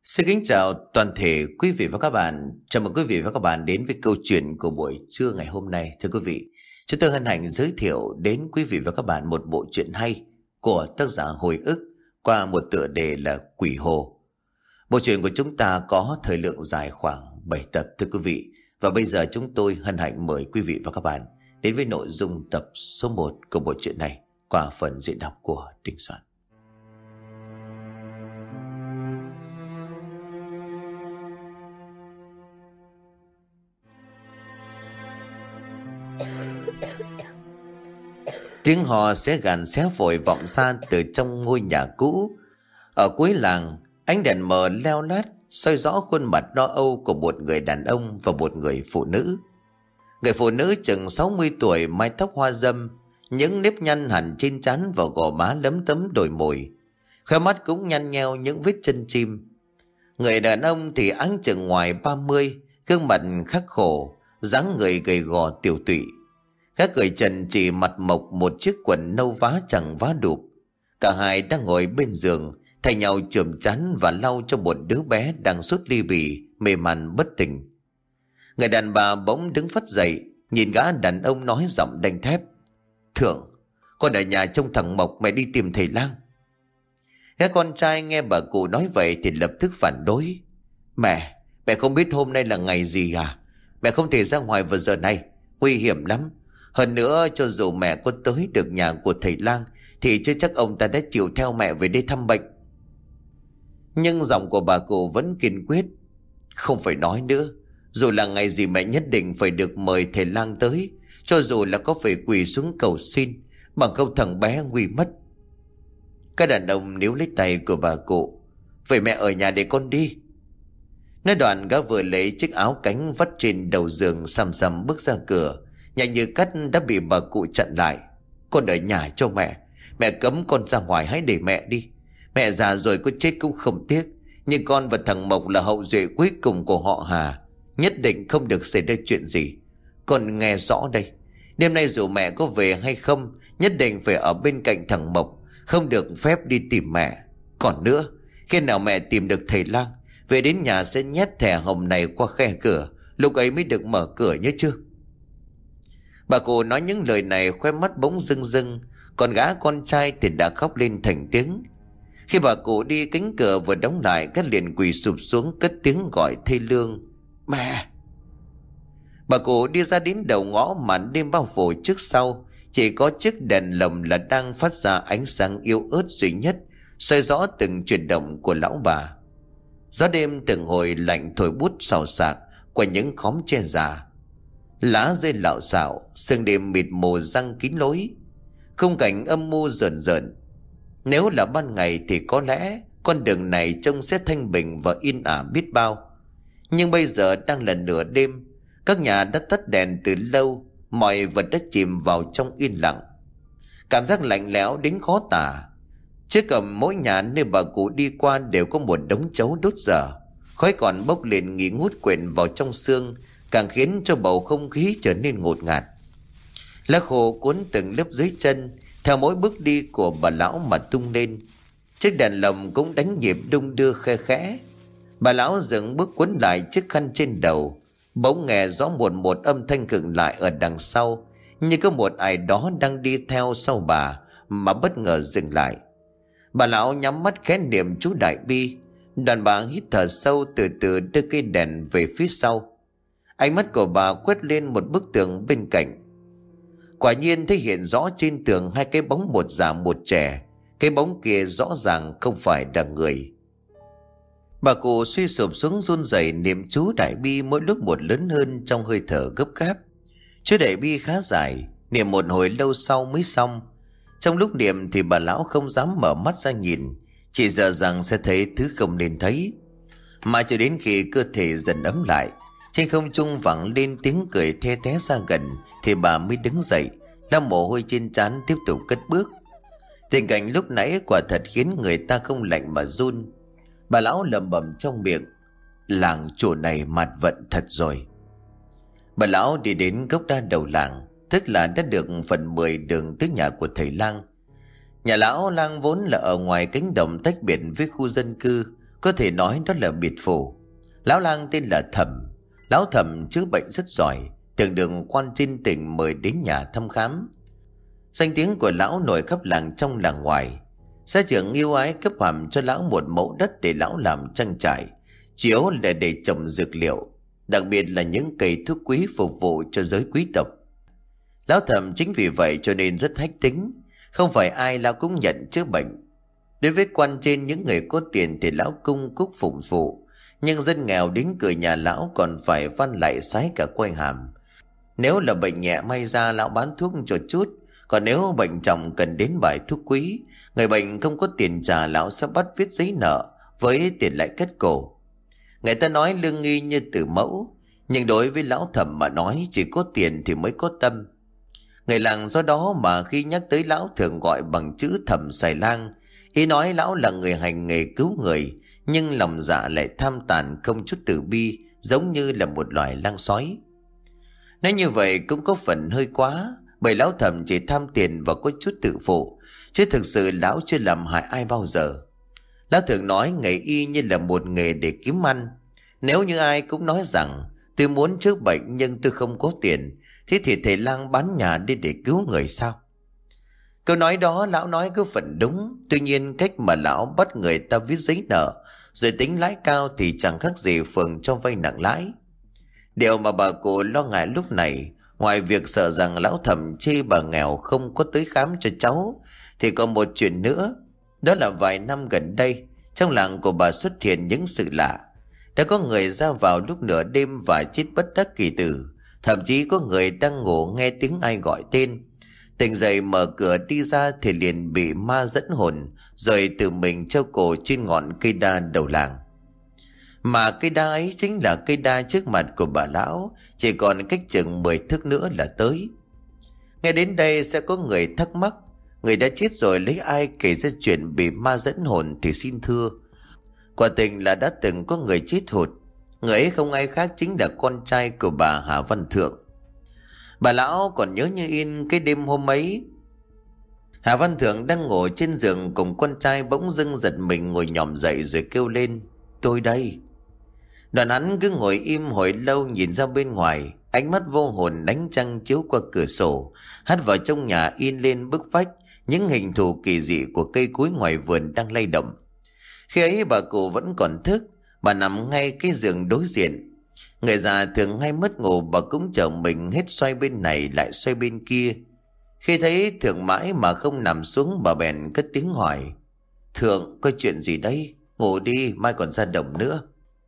Xin kính chào toàn thể quý vị và các bạn. Chào mừng quý vị và các bạn đến với câu chuyện của buổi trưa ngày hôm nay. Thưa quý vị, chúng tôi hân hạnh giới thiệu đến quý vị và các bạn một bộ truyện hay của tác giả Hồi ức qua một tựa đề là Quỷ Hồ. Bộ truyện của chúng ta có thời lượng dài khoảng 7 tập thưa quý vị. Và bây giờ chúng tôi hân hạnh mời quý vị và các bạn đến với nội dung tập số 1 của bộ truyện này qua phần diễn đọc của Đình Soạn. Tiếng hò xé gàn xé vội vọng xa từ trong ngôi nhà cũ. Ở cuối làng, ánh đèn mờ leo lát soi rõ khuôn mặt lo âu của một người đàn ông và một người phụ nữ. Người phụ nữ chừng 60 tuổi, mái tóc hoa râm, những nếp nhăn hẳn trên trán và gò má lấm tấm đồi mồi, khóe mắt cũng nhăn nheo những vết chân chim. Người đàn ông thì áng chừng ngoài 30, gương mặt khắc khổ, dáng người gầy gò tiểu tụy. Gã cởi trần chỉ mặt mộc một chiếc quần nâu vá chẳng vá đụp. Cả hai đang ngồi bên giường thay nhau chườm chán và lau cho một đứa bé đang sốt ly bì mê man bất tỉnh. Người đàn bà bỗng đứng phắt dậy, nhìn gã đàn ông nói giọng đanh thép: "Thượng, con ở nhà trông thằng Mộc, mẹ đi tìm thầy lang." Gã con trai nghe bà cụ nói vậy thì lập tức phản đối: Mẹ không biết hôm nay là ngày gì à? Mẹ không thể ra ngoài vào giờ này, nguy hiểm lắm. Hơn nữa, cho dù mẹ có tới được nhà của thầy lang thì chưa chắc ông ta đã chịu theo mẹ về đây thăm bệnh. Nhưng giọng của bà cụ vẫn kiên quyết: "Không phải nói nữa, dù là ngày gì mẹ nhất định phải được mời thầy lang tới, cho dù là có phải quỳ xuống cầu xin, bằng không thằng bé nguy mất." Các đàn ông níu lấy tay của bà cụ: "Vậy mẹ ở nhà để con đi." Nói đoạn, gã vừa lấy chiếc áo cánh vắt trên đầu giường xăm xăm bước ra cửa, nhanh như cắt đã bị bà cụ chặn lại: "Con ở nhà cho mẹ cấm con ra ngoài, hãy để mẹ đi. Mẹ già rồi có chết cũng không tiếc, nhưng con và thằng Mộc là hậu duệ cuối cùng của họ Hà, nhất định không được xảy ra chuyện gì. Con nghe rõ đây, đêm nay dù mẹ có về hay không, nhất định phải ở bên cạnh thằng Mộc, không được phép đi tìm mẹ. Còn nữa, khi nào mẹ tìm được thầy lang, về đến nhà sẽ nhét thẻ hồng này qua khe cửa, lúc ấy mới được mở cửa, nhớ chưa?" Bà cụ nói những lời này, khóe mắt bỗng rưng rưng, còn gã con trai thì đã khóc lên thành tiếng. Khi bà cụ đi, cánh cửa vừa đóng lại, các liền quỳ sụp xuống cất tiếng gọi thê lương: "Mẹ!" Bà cụ đi ra đến đầu ngõ, màn đêm bao phủ trước sau, chỉ có chiếc đèn lồng là đang phát ra ánh sáng yếu ớt duy nhất, soi rõ từng chuyển động của lão bà. Gió đêm từng hồi lạnh thổi bút xào xạc qua những khóm tre già, lá rơi lạo xạo, sương đêm mịt mù giăng kín lối. Khung cảnh âm mưu rợn rợn. Nếu là ban ngày thì có lẽ con đường này trông sẽ thanh bình và yên ả biết bao. Nhưng bây giờ đang là nửa đêm, các nhà đã tắt đèn từ lâu, mọi vật đã chìm vào trong yên lặng. Cảm giác lạnh lẽo đến khó tả. Trước cổng mỗi nhà nơi bà cụ đi qua đều có một đống chấu đốt dở, khói còn bốc lên nghi ngút quyện vào trong xương, càng khiến cho bầu không khí trở nên ngột ngạt. Lá khô cuốn từng lớp dưới chân, theo mỗi bước đi của bà lão mà tung lên. Chiếc đèn lồng cũng đánh nhịp đung đưa khe khẽ. Bà lão dừng bước quấn lại chiếc khăn trên đầu, bỗng nghe rõ một âm thanh khựng lại ở đằng sau, như có một ai đó đang đi theo sau bà mà bất ngờ dừng lại. Bà lão nhắm mắt khẽ niệm chú đại bi, đoàn bà hít thở sâu, từ từ đưa cây đèn về phía sau. Ánh mắt của bà quét lên một bức tường bên cạnh. Quả nhiên thấy hiện rõ trên tường hai cái bóng, một già một trẻ. Cái bóng kia rõ ràng không phải là người. Bà cụ suy sụp xuống run rẩy niệm chú đại bi, mỗi lúc một lớn hơn trong hơi thở gấp gáp. Chú đại bi khá dài, niệm một hồi lâu sau mới xong. Trong lúc niệm thì bà lão không dám mở mắt ra nhìn, chỉ sợ rằng sẽ thấy thứ không nên thấy. Mà cho đến khi cơ thể dần ấm lại, trên không trung vẳng lên tiếng cười the thé xa gần, thì bà mới đứng dậy, lau mồ hôi trên trán, tiếp tục cất bước. Tình cảnh lúc nãy quả thật khiến người ta không lạnh mà run. Bà lão lẩm bẩm trong miệng: "Làng chỗ này mạt vận thật rồi." Bà lão đi đến gốc đa đầu làng, tức là đã được phần 10 đường tới nhà của thầy lang. Nhà lão lang vốn là ở ngoài cánh đồng tách biệt với khu dân cư, có thể nói đó là biệt phủ. Lão lang tên là Thẩm. Lão Thẩm chữa bệnh rất giỏi, thường được quan trên tỉnh mời đến nhà thăm khám. Danh tiếng của lão nổi khắp làng trong làng ngoài. Gia trưởng yêu ái cấp hàm cho lão một mẫu đất để lão làm trang trại, chủ yếu là để trồng dược liệu, đặc biệt là những cây thuốc quý phục vụ cho giới quý tộc. Lão Thẩm chính vì vậy cho nên rất hách tính, không phải ai lão cũng nhận chữa bệnh. Đối với quan trên những người có tiền thì lão cung cúc phụng vụ, nhưng dân nghèo đến cửa nhà lão còn phải van lại sái cả quai hàm. Nếu là bệnh nhẹ may ra lão bán thuốc cho chút, còn nếu bệnh trọng cần đến bài thuốc quý, người bệnh không có tiền trả lão sẽ bắt viết giấy nợ với tiền lại kết cổ. Người ta nói lương nghi như từ mẫu, nhưng đối với lão Thẩm mà nói chỉ có tiền thì mới có tâm. Người làng do đó mà khi nhắc tới lão thường gọi bằng chữ Thẩm Xài Lang, ý nói lão là người hành nghề cứu người, nhưng lòng dạ lại tham tàn không chút từ bi, giống như là một loài lang sói. Nói như vậy cũng có phần hơi quá, bởi lão Thẩm chỉ tham tiền và có chút tự phụ, chứ thực sự lão chưa làm hại ai bao giờ. Lão thường nói nghề y như là một nghề để kiếm ăn. Nếu như ai cũng nói rằng tôi muốn chữa bệnh nhưng tôi không có tiền, thế thì thầy lang bán nhà đi để cứu người sao? Câu nói đó lão nói có phần đúng, tuy nhiên cách mà lão bắt người ta viết giấy nợ rồi tính lãi cao thì chẳng khác gì phường cho vay nặng lãi. Điều mà bà cụ lo ngại lúc này, ngoài việc sợ rằng lão Thẩm chê bà nghèo không có tới khám cho cháu, thì còn một chuyện nữa. Đó là vài năm gần đây, trong làng của bà xuất hiện những sự lạ. Đã có người ra vào lúc nửa đêm và chết bất đắc kỳ tử. Thậm chí có người đang ngủ nghe tiếng ai gọi tên, tỉnh dậy mở cửa đi ra thì liền bị ma dẫn hồn, rồi tự mình treo cổ trên ngọn cây đa đầu làng. Mà cây đa ấy chính là cây đa trước mặt của bà lão, chỉ còn cách chừng 10 thước nữa là tới. Nghe đến đây sẽ có người thắc mắc, người đã chết rồi lấy ai kể ra chuyện bị ma dẫn hồn thì xin thưa. Quả tình là đã từng có người chết hụt. Người ấy không ai khác chính là con trai của bà Hà Văn Thượng. Bà lão còn nhớ như in cái đêm hôm ấy, Hà Văn Thượng đang ngồi trên giường cùng con trai bỗng dưng giật mình ngồi nhòm dậy rồi kêu lên: "Tôi đây." Đoạn hắn cứ ngồi im hồi lâu nhìn ra bên ngoài, ánh mắt vô hồn đánh trăng chiếu qua cửa sổ, hắt vào trong nhà in lên bức vách những hình thù kỳ dị của cây cối ngoài vườn đang lay động. Khi ấy bà cụ vẫn còn thức, bà nằm ngay cái giường đối diện. Người già thường hay mất ngủ, bà cũng chờ mình hết xoay bên này lại xoay bên kia. Khi thấy Thượng mãi mà không nằm xuống, bà bèn cất tiếng hỏi: "Thượng, có chuyện gì đây? Ngủ đi, mai còn ra đồng nữa."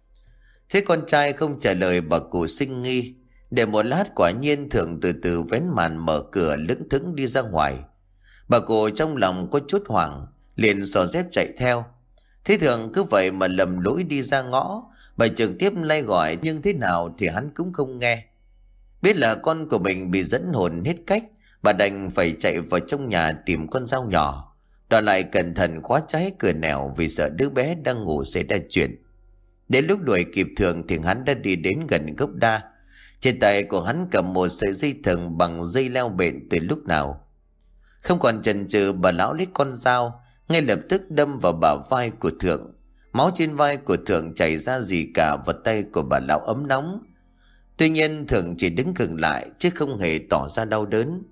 Thế con trai không trả lời, bà cụ sinh nghi. Để một lát quả nhiên Thượng từ từ vén màn mở cửa lững thững đi ra ngoài. Bà cụ trong lòng có chút hoảng, liền xỏ dép chạy theo. Thế Thượng cứ vậy mà lầm lũi đi ra ngõ. Bà trực tiếp lay gọi nhưng thế nào thì hắn cũng không nghe. Biết là con của mình bị dẫn hồn hết cách, bà đành phải chạy vào trong nhà tìm con dao nhỏ, đòi lại cẩn thận khóa trái cửa nẻo vì sợ đứa bé đang ngủ xảy ra chuyện. Đến lúc đuổi kịp Thượng thì hắn đã đi đến gần gốc đa. Trên tay của hắn cầm một sợi dây thừng bằng dây leo bện từ lúc nào. Không còn chần chừ, bà lão lấy con dao ngay lập tức đâm vào bả vai của Thượng. Máu trên vai của Thượng chảy ra rỉ cả vào tay của bà lão ấm nóng. Tuy nhiên Thượng chỉ đứng khựng lại chứ không hề tỏ ra đau đớn.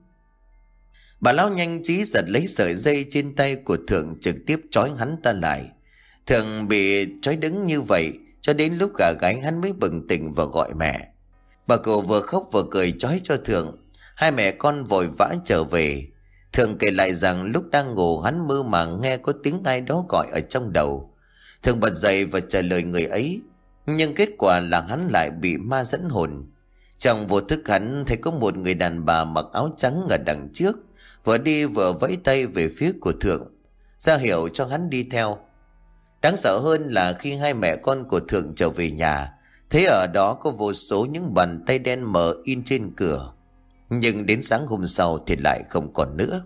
Bà lão nhanh trí giật lấy sợi dây trên tay của Thượng, trực tiếp trói hắn ta lại. Thượng bị trói đứng như vậy cho đến lúc gà gáy hắn mới bừng tỉnh và gọi mẹ. Bà cụ vừa khóc vừa cười trói cho Thượng. Hai mẹ con vội vã trở về. Thượng kể lại rằng lúc đang ngủ hắn mơ màng nghe có tiếng ai đó gọi ở trong đầu. Thượng bật dậy và trả lời người ấy, nhưng kết quả là hắn lại bị ma dẫn hồn. Trong vô thức hắn thấy có một người đàn bà mặc áo trắng ở đằng trước, vừa đi vừa vẫy tay về phía của Thượng, ra hiệu cho hắn đi theo. Đáng sợ hơn là khi hai mẹ con của Thượng trở về nhà, thấy ở đó có vô số những bàn tay đen mờ in trên cửa. Nhưng đến sáng hôm sau thì lại không còn nữa.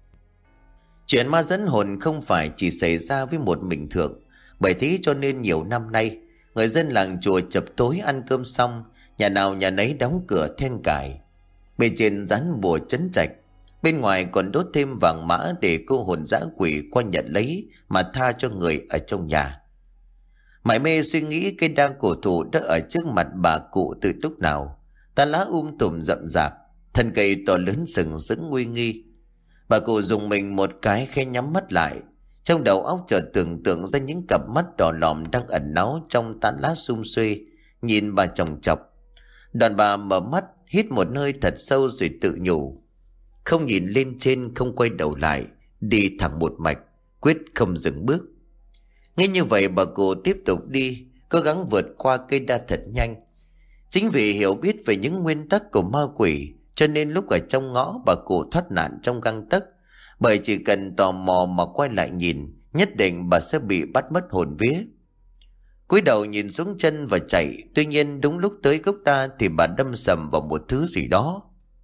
Chuyện ma dẫn hồn không phải chỉ xảy ra với một mình Thượng. Bởi thế cho nên nhiều năm nay, người dân làng chùa chập tối ăn cơm xong, nhà nào nhà nấy đóng cửa then cài. Bên trên dán bùa trấn trạch, bên ngoài còn đốt thêm vàng mã để cô hồn dã quỷ qua nhận lấy mà tha cho người ở trong nhà. Mải mê suy nghĩ cây đa cổ thụ đã ở trước mặt bà cụ từ lúc nào. Tán lá tùm rậm rạp, thân cây to lớn sừng sững nguy nghi. Bà cụ dùng mình một cái khẽ nhắm mắt lại. Trong đầu óc chợt tưởng tượng ra những cặp mắt đỏ lòm đang ẩn náu trong tán lá sum xuê, nhìn bà chòng chọc. Đoàn bà mở mắt, hít một hơi thật sâu rồi tự nhủ. Không nhìn lên trên, không quay đầu lại, đi thẳng một mạch, quyết không dừng bước. Nghe như vậy bà cụ tiếp tục đi, cố gắng vượt qua cây đa thật nhanh. Chính vì hiểu biết về những nguyên tắc của ma quỷ, cho nên lúc ở trong ngõ bà cụ thoát nạn trong gang tấc. Bởi chỉ cần tò mò mà quay lại nhìn, nhất định bà sẽ bị bắt mất hồn vía. Cúi đầu nhìn xuống chân và chạy, tuy nhiên đúng lúc tới gốc đa thì bà đâm sầm vào một thứ gì đó.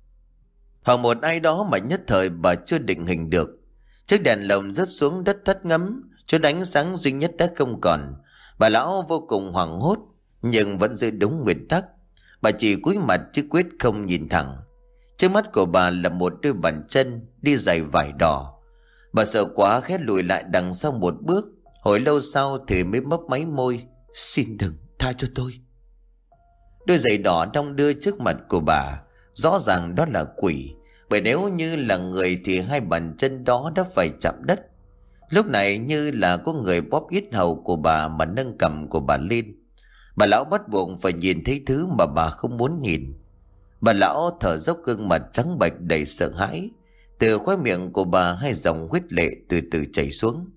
Hoặc một ai đó mà nhất thời bà chưa định hình được. Chiếc đèn lồng rớt xuống đất thất ngấm, chút ánh sáng duy nhất đã không còn. Bà lão vô cùng hoảng hốt, nhưng vẫn giữ đúng nguyên tắc. Bà chỉ cúi mặt chứ quyết không nhìn thẳng. Trước mắt của bà là một đôi bàn chân đi giày vải đỏ. Bà sợ quá khét lùi lại đằng sau một bước. Hồi lâu sau thì mới mấp máy môi. Xin đừng, tha cho tôi. Đôi giày đỏ đong đưa trước mặt của bà, rõ ràng đó là quỷ. Bởi nếu như là người thì hai bàn chân đó đã phải chạm đất. Lúc này như là có người bóp yết hầu của bà mà nâng cằm của bà lên. Bà lão bắt buộc phải nhìn thấy thứ mà bà không muốn nhìn. Bà lão thở dốc, gương mặt trắng bệch đầy sợ hãi. Từ khóe miệng của bà hai dòng huyết lệ từ từ chảy xuống.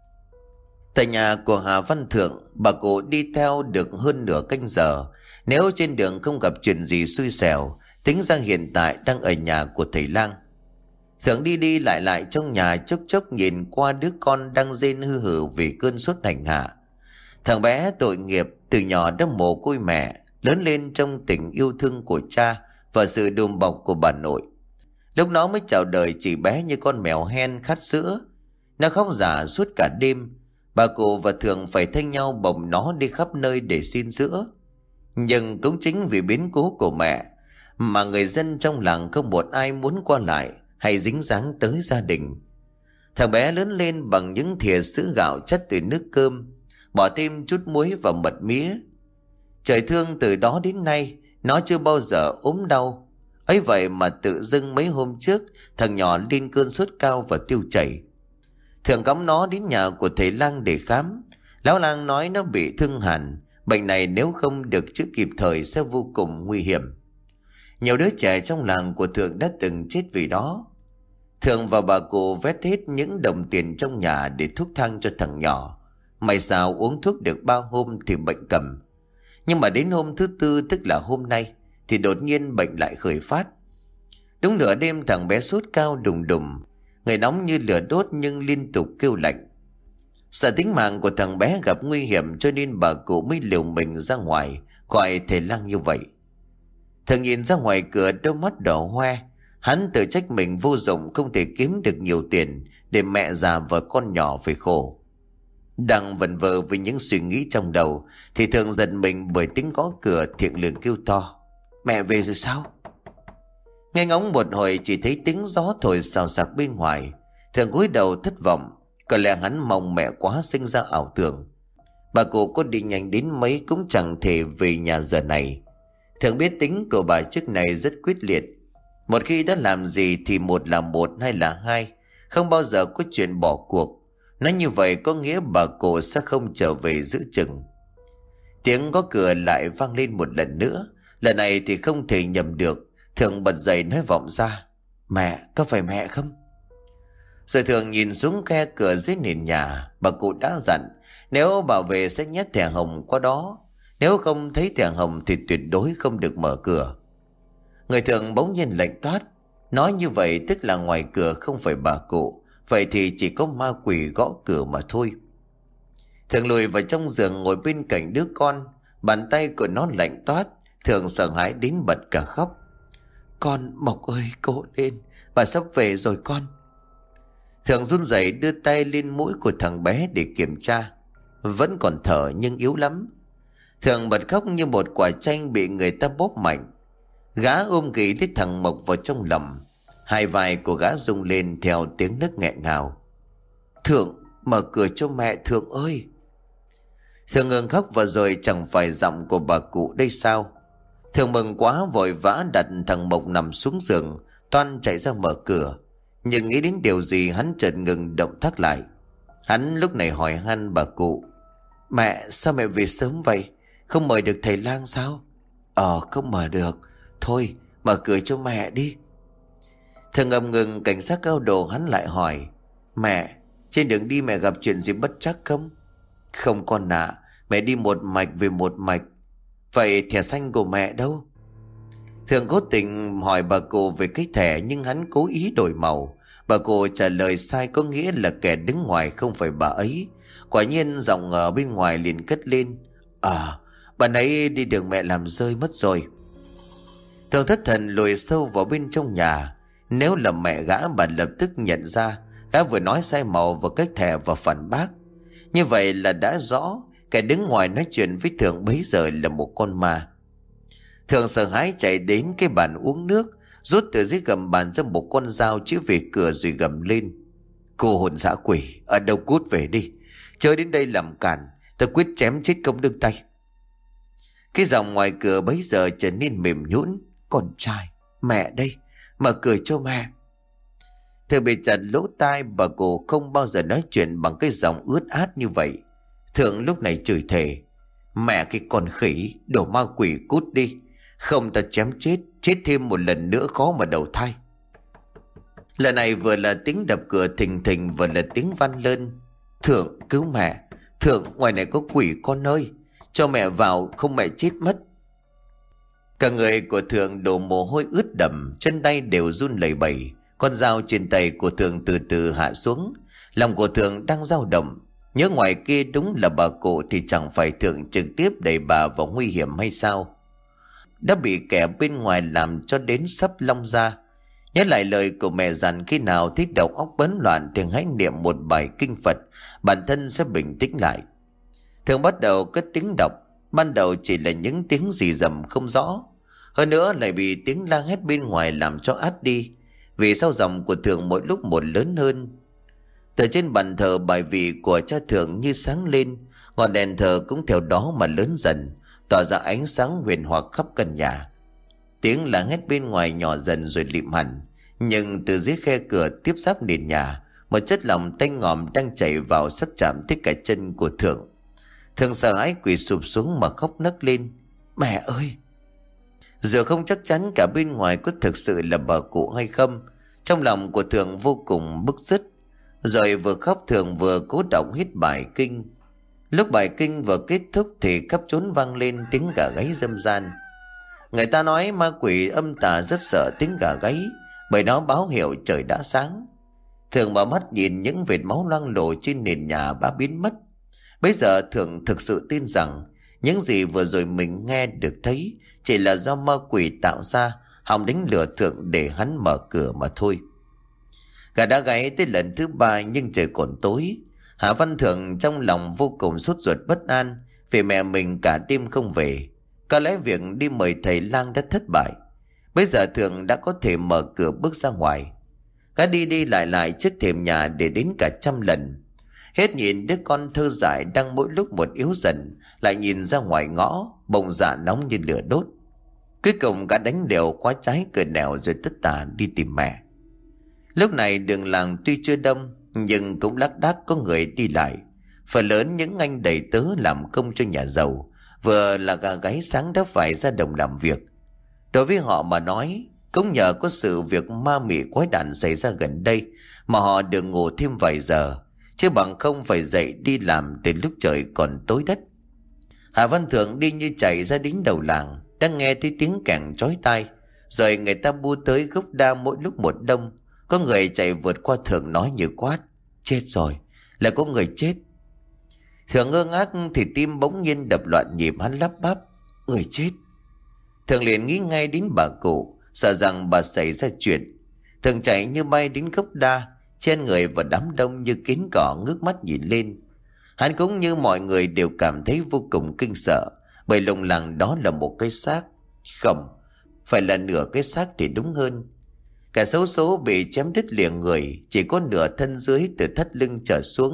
Tại nhà của Hà Văn Thượng, bà cụ đi theo được hơn nửa canh giờ. Nếu trên đường không gặp chuyện gì xui xẻo, tính ra hiện tại đang ở nhà của thầy lang. Thượng đi đi lại lại trong nhà, chốc chốc nhìn qua đứa con đang rên hư hử vì cơn sốt hành hạ. Thằng bé tội nghiệp từ nhỏ đã mồ côi mẹ, lớn lên trong tình yêu thương của cha và sự đùm bọc của bà nội. Lúc nó mới chào đời chỉ bé như con mèo hen khát sữa. Nó khóc rả suốt cả đêm. Bà cụ và Thượng phải thay nhau bồng nó đi khắp nơi để xin sữa. Nhưng cũng chính vì biến cố của mẹ mà người dân trong làng không một ai muốn qua lại hay dính dáng tới gia đình. Thằng bé lớn lên bằng những thìa sữa gạo chất từ nước cơm, bỏ thêm chút muối và mật mía. Trời thương từ đó đến nay nó chưa bao giờ ốm đau. Ấy vậy mà tự dưng mấy hôm trước thằng nhỏ lên cơn sốt cao và tiêu chảy. Thượng cõng nó đến nhà của thầy lang để khám. Lão lang nói nó bị thương hàn. Bệnh này nếu không được chữa kịp thời sẽ vô cùng nguy hiểm. Nhiều đứa trẻ trong làng của Thượng đã từng chết vì đó. Thượng và bà cụ vét hết những đồng tiền trong nhà để thuốc thang cho thằng nhỏ. May sao uống thuốc được 3 hôm thì bệnh cầm. Nhưng mà đến hôm thứ tư, tức là hôm nay, thì đột nhiên bệnh lại khởi phát. Đúng nửa đêm thằng bé sốt cao đùng đùng, người nóng như lửa đốt nhưng liên tục kêu lạnh. Sợ tính mạng của thằng bé gặp nguy hiểm cho nên bà cụ mới liều mình ra ngoài gọi thầy lang như vậy. Thằng nhìn ra ngoài cửa đôi mắt đỏ hoe. Hắn tự trách mình vô dụng, không thể kiếm được nhiều tiền để mẹ già và con nhỏ phải khổ. Đang vẩn vơ với những suy nghĩ trong đầu thì Thượng giật mình bởi tiếng gõ cửa. Thiện lương kêu to: Mẹ về rồi sao? Nghe ngóng một hồi chỉ thấy tiếng gió thổi xào xạc bên ngoài. Thượng cúi đầu thất vọng. Có lẽ hắn mong mẹ quá sinh ra ảo tưởng. Bà cụ có đi nhanh đến mấy cũng chẳng thể về nhà giờ này. Thượng biết tính của bà trước này rất quyết liệt. Một khi đã làm gì thì một là một, hai là hai, không bao giờ có chuyện bỏ cuộc. Nói như vậy có nghĩa bà cụ sẽ không trở về giữ chừng. Tiếng gõ cửa lại vang lên một lần nữa. Lần này thì không thể nhầm được. Thượng bật dậy nói vọng ra: Mẹ, có phải mẹ không? Rồi Thượng nhìn xuống khe cửa dưới nền nhà. Bà cụ đã dặn nếu bảo về sẽ nhét thẻ hồng qua đó. Nếu không thấy thẻ hồng thì tuyệt đối không được mở cửa. Người Thượng bỗng nhiên lạnh toát. Nói như vậy tức là ngoài cửa không phải bà cụ, vậy thì chỉ có ma quỷ gõ cửa mà thôi. Thượng lùi vào trong giường ngồi bên cạnh đứa con. Bàn tay của nó lạnh toát. Thượng sợ hãi đến bật cả khóc. Con Mộc ơi, cố lên, bà sắp về rồi con. Thượng run rẩy đưa tay lên mũi của thằng bé để kiểm tra. Vẫn còn thở nhưng yếu lắm. Thượng bật khóc như một quả chanh bị người ta bóp mạnh. Gã ôm ghì lấy thằng Mộc vào trong lòng. Hai vai của gã rung lên theo tiếng nấc nghẹn ngào. Thượng, mở cửa cho mẹ, Thượng ơi. Thường ngừng khóc và rồi chẳng phải giọng của bà cụ đây sao? Thường mừng quá vội vã đặt thằng Mộc nằm xuống giường, toan chạy ra mở cửa. Nhưng nghĩ đến điều gì hắn chợt ngừng động tác lại. Hắn lúc này hỏi han bà cụ: Mẹ, sao mẹ về sớm vậy? Không mời được thầy lang sao? Không mời được. Thôi mở cửa cho mẹ đi. Thường ngập ngừng cảnh sát cao độ, hắn lại hỏi: Mẹ, trên đường đi mẹ gặp chuyện gì bất trắc không? Không con ạ, mẹ đi một mạch về một mạch. Vậy thẻ xanh của mẹ đâu? Thường cố tình hỏi bà cụ về cái thẻ, nhưng hắn cố ý đổi màu. Bà cụ trả lời sai, có nghĩa là kẻ đứng ngoài không phải bà ấy. Quả nhiên giọng ở bên ngoài liền cất lên: Bà nãy đi đường mẹ làm rơi mất rồi. Thường thất thần lùi sâu vào bên trong nhà. Nếu là mẹ gã, bà lập tức nhận ra gã vừa nói sai màu và cách thẻ và phản bác. Như vậy là đã rõ kẻ đứng ngoài nói chuyện với Thường bấy giờ là một con ma. Thường sợ hãi chạy đến cái bàn uống nước, rút từ dưới gầm bàn ra một con dao chĩa về cửa rồi gầm lên: Cô hồn dã quỷ, ở đâu cút về đi. Chơi đến đây làm cản, ta quyết chém chết công đương tay. Cái giọng ngoài cửa bấy giờ trở nên mềm nhũn: Con trai, mẹ đây, mở cửa cho mẹ. Thường bị chặt lỗ tai, bà cụ không bao giờ nói chuyện bằng cái giọng ướt át như vậy. Thường lúc này chửi thề: Mẹ cái con khỉ, đồ ma quỷ, cút đi. Không ta chém chết thêm một lần nữa khó mà đầu thai. Lần này vừa là tiếng đập cửa thình thình, vừa là tiếng van lơn: Thượng cứu mẹ, Thượng ngoài này có quỷ con ơi, cho mẹ vào không mẹ chết mất. Cả người của Thượng đổ mồ hôi ướt đẫm, chân tay đều run lẩy bẩy. Con dao trên tay của Thượng từ từ hạ xuống. Lòng của Thượng đang dao động. Nhớ ngoài kia đúng là bà cụ thì chẳng phải Thượng trực tiếp đẩy bà vào nguy hiểm hay sao? Đã bị kẻ bên ngoài làm cho đến sắp long ra. Nhớ lại lời của mẹ dặn, khi nào thích đầu óc bấn loạn thì hãy niệm một bài kinh Phật, bản thân sẽ bình tĩnh lại. Thường bắt đầu cất tiếng đọc. Ban đầu chỉ là những tiếng rì rầm không rõ, hơn nữa lại bị tiếng la hét bên ngoài làm cho át đi. Vì sau giọng của Thường mỗi lúc một lớn hơn. Từ trên bàn thờ, bài vị của cha Thường như sáng lên, ngọn đèn thờ cũng theo đó mà lớn dần, tỏa ra ánh sáng huyền hoặc khắp căn nhà. Tiếng la hét bên ngoài nhỏ dần rồi lịm hẳn, nhưng từ dưới khe cửa tiếp giáp nền nhà, một chất lỏng tanh ngòm đang chảy vào sắp chạm tới cả chân của Thường. Thường sợ hãi quỳ sụp xuống mà khóc nấc lên: Mẹ ơi! Giờ không chắc chắn cả bên ngoài có thực sự là bà cụ hay không. Trong lòng của Thường vô cùng bức rứt. Rồi vừa khóc, Thường vừa cố đọc hít bài kinh. Lúc bài kinh vừa kết thúc thì khắp chốn vang lên tiếng gà gáy râm ran. Người ta nói ma quỷ âm tà rất sợ tiếng gà gáy, bởi nó báo hiệu trời đã sáng. Thường mở mắt nhìn những vệt máu loang lổ trên nền nhà đã biến mất. Bây giờ Thường thực sự tin rằng những gì vừa rồi mình nghe được thấy chỉ là do ma quỷ tạo ra, hòng đánh lừa Thường để hắn mở cửa mà thôi. Gà đã gáy tới lần thứ 3 nhưng trời còn tối. Hạ Văn Thường trong lòng vô cùng sốt ruột bất an vì mẹ mình cả đêm không về. Có lẽ việc đi mời thầy lang đã thất bại. Bây giờ Thường đã có thể mở cửa bước ra ngoài. Gã đi đi lại trước thềm nhà để đến cả 100 lần. Hết nhìn đứa con thơ dại đang mỗi lúc một yếu dần, lại nhìn ra ngoài ngõ, bồng dạ nóng như lửa đốt. Cuối cùng gã đánh đều khóa trái cửa nẻo rồi tất tả đi tìm mẹ. Lúc này đường làng tuy chưa đông nhưng cũng lác đác có người đi lại. Phần lớn những anh đầy tớ làm công cho nhà giàu, vừa là gà gáy sáng đã phải ra đồng làm việc. Đối với họ mà nói, cũng nhờ có sự việc ma mị quái đản xảy ra gần đây mà họ được ngủ thêm vài giờ, chứ bằng không phải dậy đi làm từ lúc trời còn tối đất. Hà Văn Thượng đi như chạy ra đến đầu làng, đang nghe thấy tiếng kèn chói tai, rồi người ta bu tới gốc đa mỗi lúc một đông. Có người chạy vượt qua Thượng nói như quát: Chết rồi, là có người chết. Thượng ngơ ngác thì tim bỗng nhiên đập loạn nhịp, hắn lắp bắp: Người chết? Thượng liền nghĩ ngay đến bà cụ, sợ rằng bà xảy ra chuyện. Thượng chạy như bay đến gốc đa, trên người và đám đông như kiến cỏ ngước mắt nhìn lên. Hắn cũng như mọi người đều cảm thấy vô cùng kinh sợ, bởi lùng lẳng đó là một cái xác. Không, phải là nửa cái xác thì đúng hơn. Cả xấu số bị chém đứt lìa người, chỉ có nửa thân dưới từ thắt lưng trở xuống,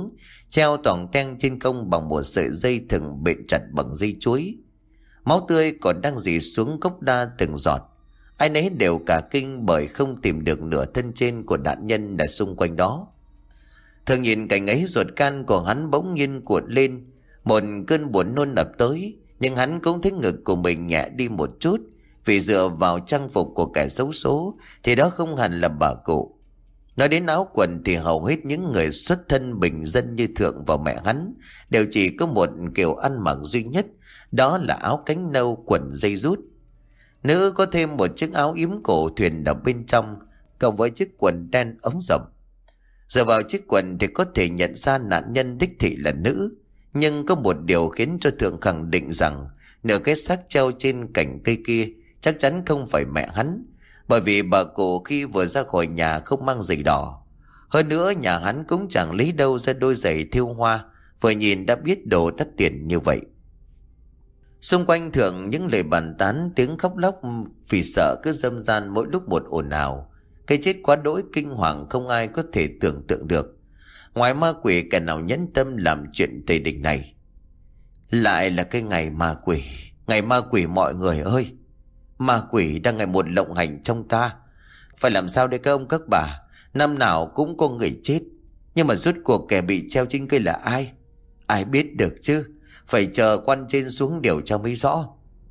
treo toòng teng trên công bằng một sợi dây thừng bện chặt bằng dây chuối. Máu tươi còn đang rỉ xuống gốc đa từng giọt. Ai nấy đều cả kinh bởi không tìm được nửa thân trên của nạn nhân đã xung quanh đó. Thường nhìn cảnh ấy, ruột gan của hắn bỗng nhiên cuộn lên, một cơn buồn nôn ập tới. Nhưng hắn cũng thấy ngực của mình nhẹ đi một chút, vì dựa vào trang phục của kẻ xấu số thì đó không hẳn là bà cụ. Nói đến áo quần thì hầu hết những người xuất thân bình dân như Thượng và mẹ hắn đều chỉ có một kiểu ăn mặc duy nhất, đó là áo cánh nâu quần dây rút. Nữ có thêm một chiếc áo yếm cổ thuyền ở bên trong, cộng với chiếc quần đen ống rộng. Dựa vào chiếc quần thì có thể nhận ra nạn nhân đích thị là nữ. Nhưng có một điều khiến cho Thượng khẳng định rằng nửa cái xác treo trên cành cây kia chắc chắn không phải mẹ hắn, bởi vì bà cụ khi vừa ra khỏi nhà không mang giày đỏ. Hơn nữa nhà hắn cũng chẳng lấy đâu ra đôi giày thêu hoa, vừa nhìn đã biết đồ đắt tiền như vậy. Xung quanh Thượng những lời bàn tán, tiếng khóc lóc vì sợ cứ râm ran mỗi lúc một ồn ào. Cái chết quá đỗi kinh hoàng không ai có thể tưởng tượng được. Ngoài ma quỷ, kẻ nào nhẫn tâm làm chuyện tày đình này? Lại là cái ngày ma quỷ. Ngày ma quỷ mọi người ơi! Ma quỷ đang ngày một lộng hành trong ta. Phải làm sao đây các ông các bà? Năm nào cũng có người chết, nhưng mà rốt cuộc kẻ bị treo trên cây là ai? Ai biết được chứ? Phải chờ quan trên xuống điều tra mới rõ.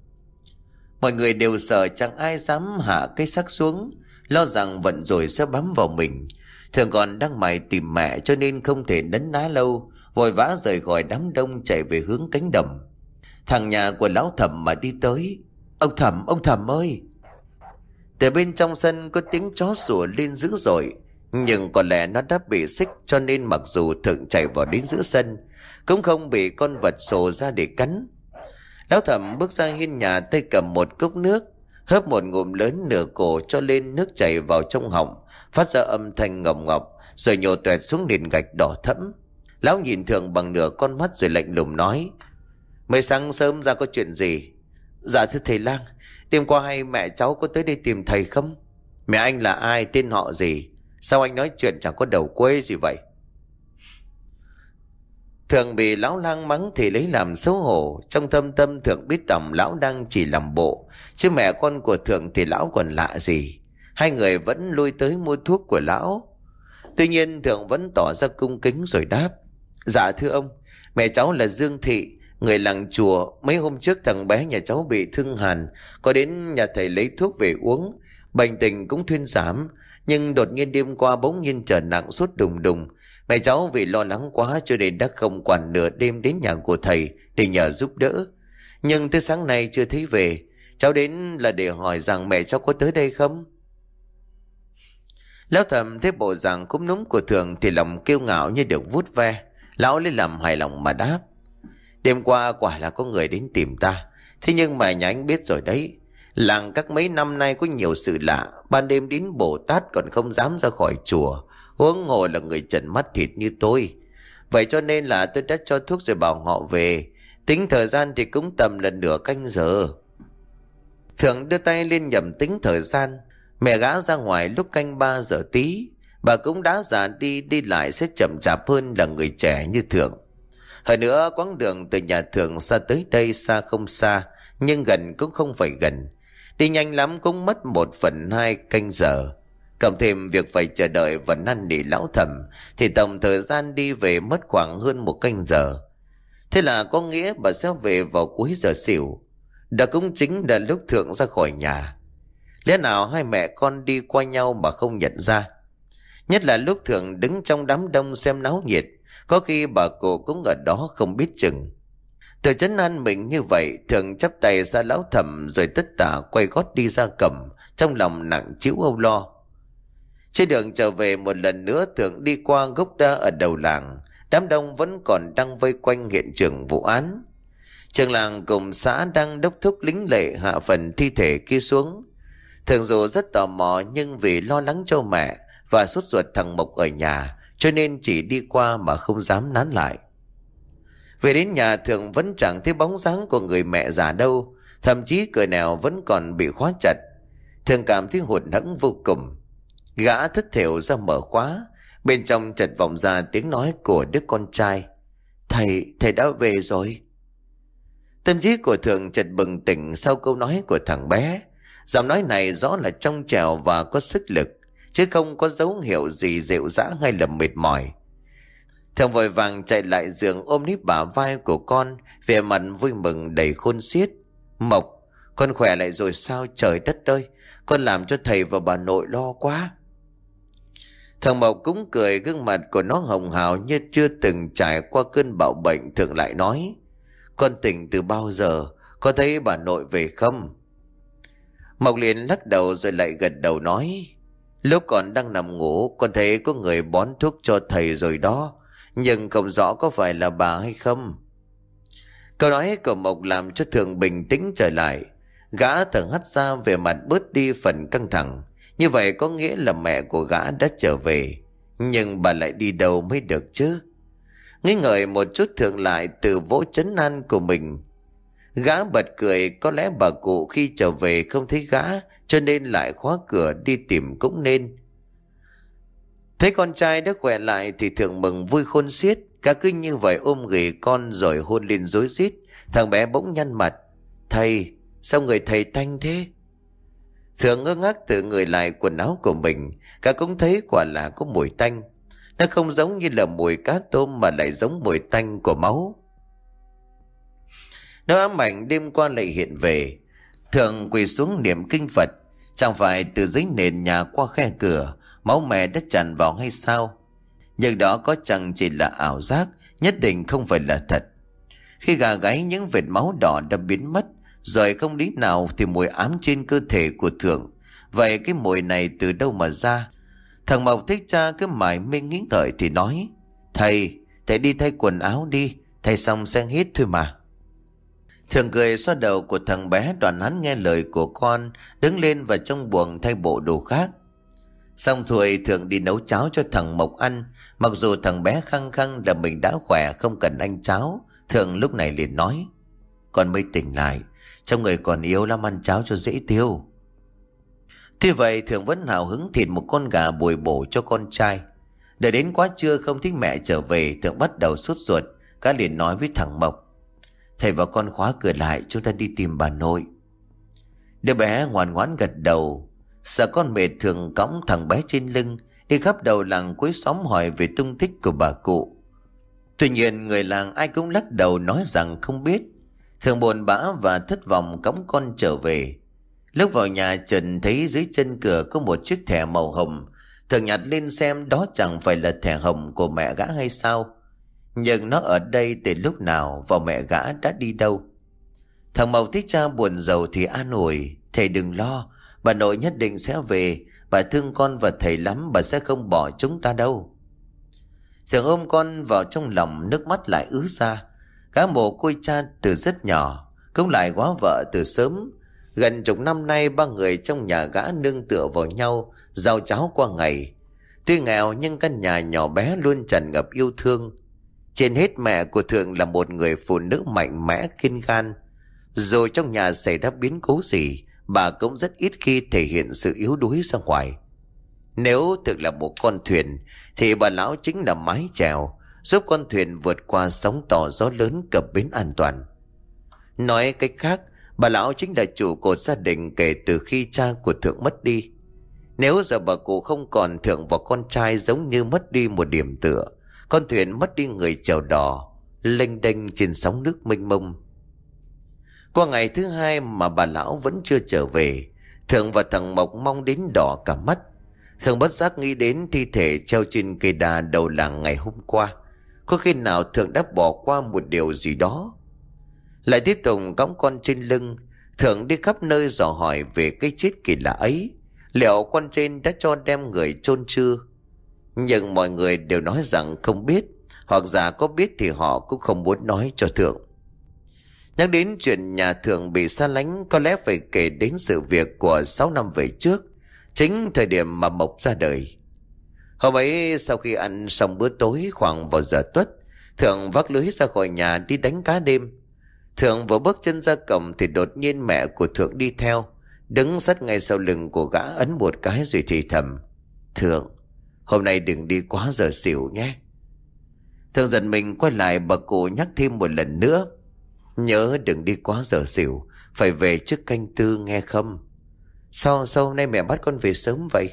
Mọi người đều sợ, chẳng ai dám hạ cái xác xuống, lo rằng vận rồi sẽ bám vào mình. Thường còn đang mải tìm mẹ cho nên không thể nấn ná lâu, vội vã rời khỏi đám đông chạy về hướng cánh đồng. Thằng nhà của lão Thẩm mà đi tới. Ông Thẩm ơi! Từ bên trong sân có tiếng chó sủa lên dữ dội, nhưng có lẽ nó đã bị xích cho nên mặc dù Thượng chạy vào đến giữa sân cũng không bị con vật sổ ra để cắn. Lão Thẩm bước ra hiên nhà, tay cầm một cốc nước, hớp một ngụm lớn nửa cổ cho lên, nước chảy vào trong họng phát ra âm thanh ngọc ngọc, rồi nhổ toẹt xuống nền gạch đỏ thẫm. Lão nhìn Thượng bằng nửa con mắt rồi lạnh lùng nói: Mới sáng sớm ra có chuyện gì? Dạ thưa thầy lang, đêm qua hay mẹ cháu có tới đây tìm thầy không? Mẹ anh là ai, tên họ gì? Sao anh nói chuyện chẳng có đầu quê gì vậy? Thượng bị lão lang mắng thì lấy làm xấu hổ. Trong thâm tâm Thượng biết tầm lão đang chỉ làm bộ, chứ mẹ con của Thượng thì lão còn lạ gì. Hai người vẫn lui tới mua thuốc của lão. Tuy nhiên Thượng vẫn tỏ ra cung kính rồi đáp: Dạ thưa ông, mẹ cháu là Dương Thị, người làng chùa. Mấy hôm trước thằng bé nhà cháu bị thương hàn, có đến nhà thầy lấy thuốc về uống, bệnh tình cũng thuyên giảm. Nhưng đột nhiên đêm qua bỗng nhiên trở nặng, sốt đùng đùng. Mẹ cháu vì lo lắng quá cho nên đã không quản nửa đêm đến nhà của thầy để nhờ giúp đỡ. Nhưng tới sáng nay chưa thấy về. Cháu đến là để hỏi rằng mẹ cháu có tới đây không? Lão Thẩm thấy bộ dạng cúm núm của Thường thì lòng kiêu ngạo như được vuốt ve. Lão lấy làm hài lòng mà đáp: Đêm qua quả là có người đến tìm ta. Thế nhưng mà nhà anh biết rồi đấy, làng các mấy năm nay có nhiều sự lạ. Ban đêm đến Bồ Tát còn không dám ra khỏi chùa, huống hồ là người trần mắt thịt như tôi. Vậy cho nên là tôi đã cho thuốc rồi bảo họ về. Tính thời gian thì cũng tầm là nửa canh giờ. Thượng đưa tay lên nhẩm tính thời gian. Mẹ gã ra ngoài lúc canh 3 giờ tí. Bà cũng đã già đi lại sẽ chậm chạp hơn là người trẻ như Thượng. Hơn nữa quãng đường từ nhà Thượng xa tới đây xa không xa, nhưng gần cũng không phải gần. Đi nhanh lắm cũng mất 1/2 canh giờ. Cộng thêm việc phải chờ đợi và năn nỉ lão Thẩm thì tổng thời gian đi về mất khoảng hơn 1 canh giờ. Thế là có nghĩa bà sẽ về vào cuối giờ xỉu. Đó cũng chính là lúc Thượng ra khỏi nhà. Lẽ nào hai mẹ con đi qua nhau mà không nhận ra? Nhất là lúc Thượng đứng trong đám đông xem náo nhiệt, có khi bà cụ cũng ở đó không biết chừng. Tự trấn an mình như vậy, Thượng chắp tay ra lão Thẩm rồi tất tả quay gót đi ra cầm, trong lòng nặng trĩu âu lo. Trên đường trở về một lần nữa, Thượng đi qua gốc đa ở đầu làng. Đám đông vẫn còn đang vây quanh hiện trường vụ án. Trường làng cùng xã đang đốc thúc lính lệ hạ phần thi thể kia xuống. Thượng dù rất tò mò nhưng vì lo lắng cho mẹ và sốt ruột thằng Mộc ở nhà cho nên chỉ đi qua mà không dám nán lại. Về đến nhà, Thượng vẫn chẳng thấy bóng dáng của người mẹ già đâu, thậm chí cửa nào vẫn còn bị khóa chặt. Thượng cảm thấy hụt hẫng vô cùng. Gã thất thểu ra mở khóa, Bên trong chợt vọng ra tiếng nói của đứa con trai: Thầy đã về rồi. Tâm trí của Thượng chợt bừng tỉnh sau câu nói của thằng bé. Giọng nói này rõ là trong trẻo và có sức lực, chứ không có dấu hiệu gì dịu dã hay là mệt mỏi. Thượng vội vàng chạy lại giường ôm lấy bả vai của con, vẻ mặt vui mừng đầy khôn xiết. Mộc, con khỏe lại rồi sao? Trời đất ơi, con làm cho thầy và bà nội lo quá. Thằng Mộc cũng cười, gương mặt của nó hồng hào như chưa từng trải qua cơn bạo bệnh. Thượng lại nói: Con tỉnh từ bao giờ? Có thấy bà nội về không? Mộc liền lắc đầu rồi lại gật đầu nói: Lúc còn đang nằm ngủ, con thấy có người bón thuốc cho thầy rồi đó, nhưng không rõ có phải là bà hay không. Câu nói của Mộc làm cho Thượng bình tĩnh trở lại. Gã thở hắt ra, về mặt bớt đi phần căng thẳng. Như vậy có nghĩa là mẹ của gã đã trở về. Nhưng bà lại đi đâu mới được chứ? Nghi ngợi một chút, Thượng lại từ vỗ trấn an của mình. Gã bật cười, có lẽ bà cụ khi trở về không thấy gã, cho nên lại khóa cửa đi tìm cũng nên. Thấy con trai đã khỏe lại thì Thượng mừng vui khôn xiết. Cả cứ như vậy ôm ghì con rồi hôn lên rối rít. Thằng bé bỗng nhăn mặt: Thầy, sao người thầy tanh thế? Thượng ngơ ngác tự người lại quần áo của mình. Cả cũng thấy quả là có mùi tanh. Nó không giống như là mùi cá tôm, mà lại giống mùi tanh của máu. Nó ám ảnh đêm qua lại hiện về. Thượng quỳ xuống niệm kinh Phật. Chẳng phải từ dưới nền nhà qua khe cửa máu mẹ đã tràn vào hay sao? Nhưng đó có chẳng chỉ là ảo giác, nhất định không phải là thật. Khi gà gáy, những vệt máu đỏ đã biến mất, rồi không lý nào thì mùi ám trên cơ thể của Thượng. Vậy cái mùi này từ đâu mà ra? Thằng Mộc thích cha cứ mải mê nghĩ ngợi thì nói: Thầy đi thay quần áo đi, thầy xong sẽ hết thôi mà. Thượng cười xoa đầu của thằng bé, đoạn hắn nghe lời của con, đứng lên và trong buồng thay bộ đồ khác. Xong rồi Thượng đi nấu cháo cho thằng Mộc ăn. Mặc dù thằng bé khăng khăng là mình đã khỏe không cần ăn cháo, Thượng lúc này liền nói: Con mới tỉnh lại, trong người còn yếu lắm, ăn cháo cho dễ tiêu. Tuy vậy Thượng vẫn hào hứng thịt một con gà bồi bổ cho con trai. Đợi đến quá trưa không thấy mẹ trở về, Thượng bắt đầu sốt ruột. Gã liền nói với thằng Mộc: Thầy và con khóa cửa lại, chúng ta đi tìm bà nội. Đứa bé ngoan ngoãn gật đầu. Sợ con mệt, Thượng cõng thằng bé trên lưng đi khắp đầu làng cuối xóm hỏi về tung tích của bà cụ. Tuy nhiên người làng ai cũng lắc đầu nói rằng không biết. Thượng buồn bã và thất vọng cõng con trở về. Lúc vào nhà Trần thấy dưới chân cửa có một chiếc thẻ màu hồng. Thượng nhặt lên xem đó chẳng phải là thẻ hồng của mẹ gã hay sao. Nhưng nó ở đây từ lúc nào và mẹ gã đã đi đâu? Thằng Mộc thích cha buồn rầu thì an ủi: Thầy đừng lo, bà nội nhất định sẽ về. Bà thương con và thầy lắm, bà sẽ không bỏ chúng ta đâu. Thượng ôm con vào trong lòng, nước mắt lại ứa ra. Gã mồ côi cha từ rất nhỏ, cũng lại góa vợ từ sớm. Gần chục năm nay ba người trong nhà gã nương tựa vào nhau, giao cháo qua ngày. Tuy nghèo nhưng căn nhà nhỏ bé luôn tràn ngập yêu thương. Trên hết mẹ của Thượng là một người phụ nữ mạnh mẽ kiên gan. Dù trong nhà xảy ra biến cố gì, bà cũng rất ít khi thể hiện sự yếu đuối ra ngoài. Nếu thực là một con thuyền thì bà lão chính là mái chèo, giúp con thuyền vượt qua sóng to gió lớn cập bến an toàn. Nói cách khác, bà lão chính là trụ cột gia đình kể từ khi cha của Thượng mất đi. Nếu giờ bà cụ không còn, Thượng và con trai giống như mất đi một điểm tựa. Con thuyền mất đi người chèo đò, lênh đênh trên sóng nước mênh mông. Qua ngày thứ hai mà bà lão vẫn chưa trở về, Thượng và thằng Mộc mong đến đỏ cả mắt. Thượng bất giác nghĩ đến thi thể treo trên cây đà đầu làng ngày hôm qua. Có khi nào Thượng đã bỏ qua một điều gì đó? Lại tiếp tục cõng con trên lưng, Thượng đi khắp nơi dò hỏi về cái chết kỳ lạ ấy. Liệu con trên đã cho đem người chôn chưa? Nhưng mọi người đều nói rằng không biết, hoặc giả có biết thì họ cũng không muốn nói cho Thượng. Nhắc đến chuyện nhà Thượng bị xa lánh, có lẽ phải kể đến sự việc của 6 năm về trước, chính thời điểm mà Mộc ra đời. Hôm ấy sau khi ăn xong bữa tối khoảng vào giờ tuất, Thượng vác lưới ra khỏi nhà đi đánh cá đêm. Thượng vừa bước chân ra cổng thì đột nhiên mẹ của Thượng đi theo, đứng sát ngay sau lưng của gã, ấn một cái rồi thì thầm: Thượng, hôm nay đừng đi quá giờ xỉu nhé. Thường giận mình quay lại, bà cụ nhắc thêm một lần nữa. Nhớ đừng đi quá giờ xỉu, phải về trước canh tư nghe không? Sao hôm nay mẹ bắt con về sớm vậy?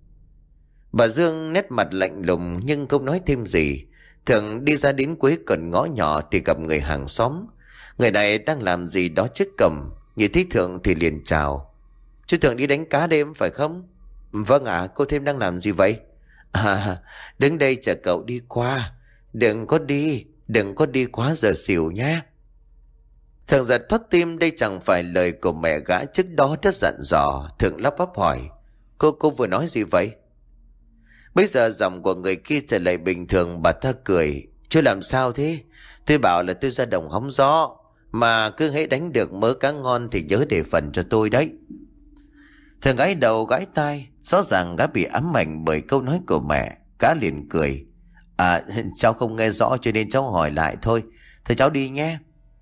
Bà Dương nét mặt lạnh lùng nhưng không nói thêm gì. Thường đi ra đến cuối con ngõ nhỏ thì gặp người hàng xóm. Người này đang làm gì đó trước cổng, nhìn thấy Thượng thì liền chào. Chú Thượng đi đánh cá đêm phải không? Vâng ạ, cô thêm đang làm gì vậy? À, đứng đây chờ cậu đi qua. Đừng có đi quá giờ xỉu nhé. Thượng giật thoát tim, đây chẳng phải lời của mẹ gã trước đó đã dặn dò. Thượng lắp bắp hỏi, cô vừa nói gì vậy? Bây giờ giọng của người kia trở lại bình thường. Bà ta cười, chú làm sao thế? Tôi bảo là tôi ra đồng hóng gió, mà cứ hễ đánh được mớ cá ngon thì nhớ để phần cho tôi đấy. Thượng gãi đầu gãi tai, rõ ràng gã bị ám ảnh bởi câu nói của mẹ. Gã liền cười, à, cháu không nghe rõ cho nên cháu hỏi lại thôi. Thôi cháu đi nhé.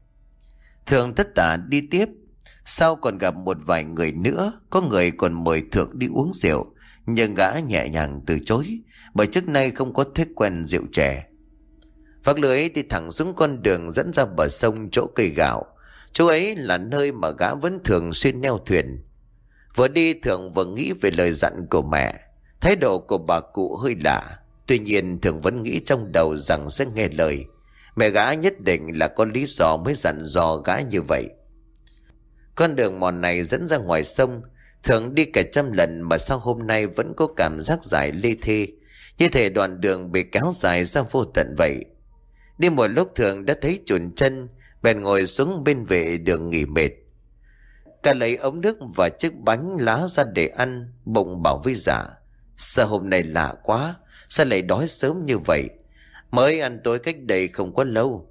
Thượng tất tả đi tiếp. Sau còn gặp một vài người nữa. Có người còn mời Thượng đi uống rượu, nhưng gã nhẹ nhàng từ chối, bởi trước nay không có thói quen rượu chè. Vác lưới đi thẳng xuống con đường dẫn ra bờ sông chỗ cây gạo. Chỗ ấy là nơi mà gã vẫn thường xuyên neo thuyền. Vừa đi Thượng vừa nghĩ về lời dặn của mẹ. Thái độ của bà cụ hơi lạ. Tuy nhiên Thượng vẫn nghĩ trong đầu rằng sẽ nghe lời. Mẹ gã nhất định là có lý do mới dặn dò gã như vậy. Con đường mòn này dẫn ra ngoài sông. Thượng đi cả trăm lần mà sao hôm nay vẫn có cảm giác dài lê thê, như thể đoạn đường bị kéo dài ra vô tận vậy. Đi một lúc Thượng đã thấy chùn chân, bèn ngồi xuống bên vệ đường nghỉ mệt. Cả lấy ống nước và chiếc bánh lá ra để ăn, bụng bảo với dạ, sao hôm nay lạ quá, sao lại đói sớm như vậy, mới ăn tối cách đây không có lâu.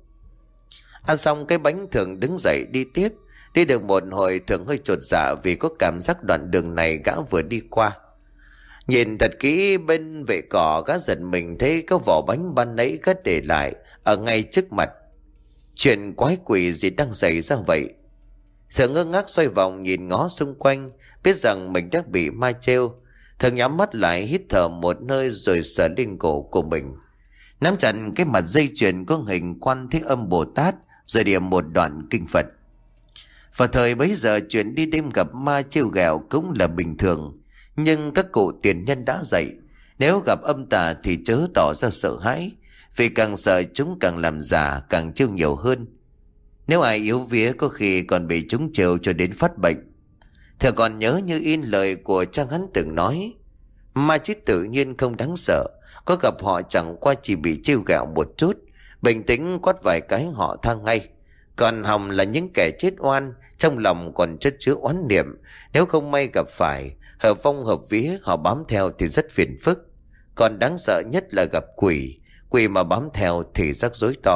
Ăn xong cái bánh Thượng đứng dậy đi tiếp. Đi được một hồi Thượng hơi chột dạ vì có cảm giác đoạn đường này gã vừa đi qua. Nhìn thật kỹ bên vệ cỏ, gã giật mình thấy có vỏ bánh ban nãy gã để lại ở ngay trước mặt. Chuyện quái quỷ gì đang xảy ra vậy? Thượng ngơ ngác xoay vòng nhìn ngó xung quanh, biết rằng mình đã bị ma trêu. Thượng nhắm mắt lại hít thở một nơi rồi sờ lên cổ của mình, nắm chặt cái mặt dây chuyền có hình Quan Thế Âm Bồ Tát, rồi điểm một đoạn kinh Phật. Vào thời bấy giờ chuyện đi đêm gặp ma trêu ghẹo cũng là bình thường. Nhưng các cụ tiền nhân đã dạy, nếu gặp âm tà thì chớ tỏ ra sợ hãi, vì càng sợ chúng càng làm giả, càng trêu nhiều hơn. Nếu ai yếu vía có khi còn bị chúng trêu cho đến phát bệnh. Thượng còn nhớ như in lời của cha hắn từng nói, ma chết tự nhiên không đáng sợ, có gặp họ chẳng qua chỉ bị trêu ghẹo một chút, bình tĩnh quát vài cái họ tha ngay. Còn hòng là những kẻ chết oan, trong lòng còn chất chứa oán niệm, nếu không may gặp phải hợp phong hợp vía họ bám theo thì rất phiền phức. Còn đáng sợ nhất là gặp quỷ, quỷ mà bám theo thì rắc rối to.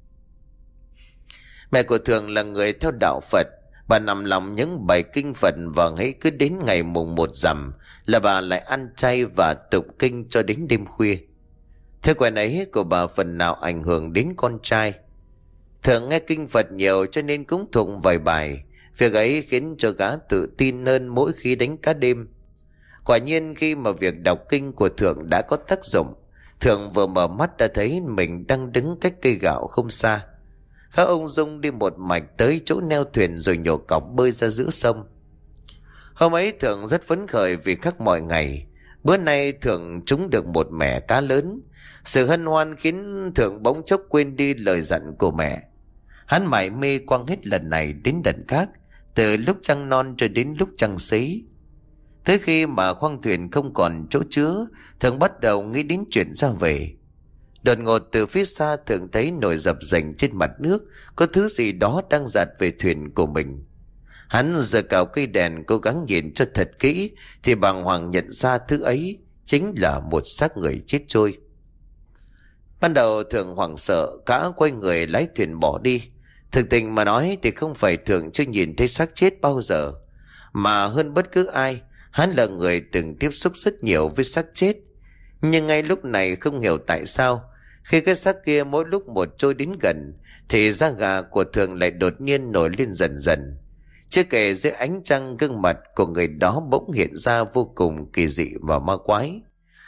Mẹ của Thường là người theo đạo Phật. Bà nằm lòng những bài kinh Phật, và hãy cứ đến ngày mùng 1 rằm là bà lại ăn chay và tụng kinh cho đến đêm khuya. Thói quen ấy của bà phần nào ảnh hưởng đến con trai. Thường nghe kinh Phật nhiều cho nên cũng tụng vài bài. Việc ấy khiến cho gã tự tin hơn mỗi khi đánh cá đêm. Quả nhiên khi mà việc đọc kinh của Thượng đã có tác dụng, Thượng vừa mở mắt đã thấy mình đang đứng cách cây gạo không xa. Các ông Dung đi một mạch tới chỗ neo thuyền rồi nhổ cọc bơi ra giữa sông. Hôm ấy Thượng rất phấn khởi vì khác mọi ngày. Bữa nay Thượng trúng được một mẻ cá lớn. Sự hân hoan khiến Thượng bỗng chốc quên đi lời dặn của mẹ. Hắn mải mê quăng hết lần này đến lần khác, từ lúc trăng non cho đến lúc trăng xế. Tới khi mà khoang thuyền không còn chỗ chứa, Thượng bắt đầu nghĩ đến chuyện ra về. Đột ngột từ phía xa Thượng thấy nổi dập dềnh trên mặt nước, có thứ gì đó đang dạt về thuyền của mình. Hắn giơ cao cây đèn cố gắng nhìn cho thật kỹ, thì bàng hoàng nhận ra thứ ấy chính là một xác người chết trôi. Ban đầu Thượng hoảng sợ, gã quay người lái thuyền bỏ đi. Thực tình mà nói thì không phải Thượng chưa nhìn thấy xác chết bao giờ, mà hơn bất cứ ai, hắn là người từng tiếp xúc rất nhiều với xác chết. Nhưng ngay lúc này không hiểu tại sao, khi cái xác kia mỗi lúc một trôi đến gần, thì da gà của Thượng lại đột nhiên nổi lên dần dần. Chưa kể dưới ánh trăng, gương mặt của người đó bỗng hiện ra vô cùng kỳ dị và ma quái.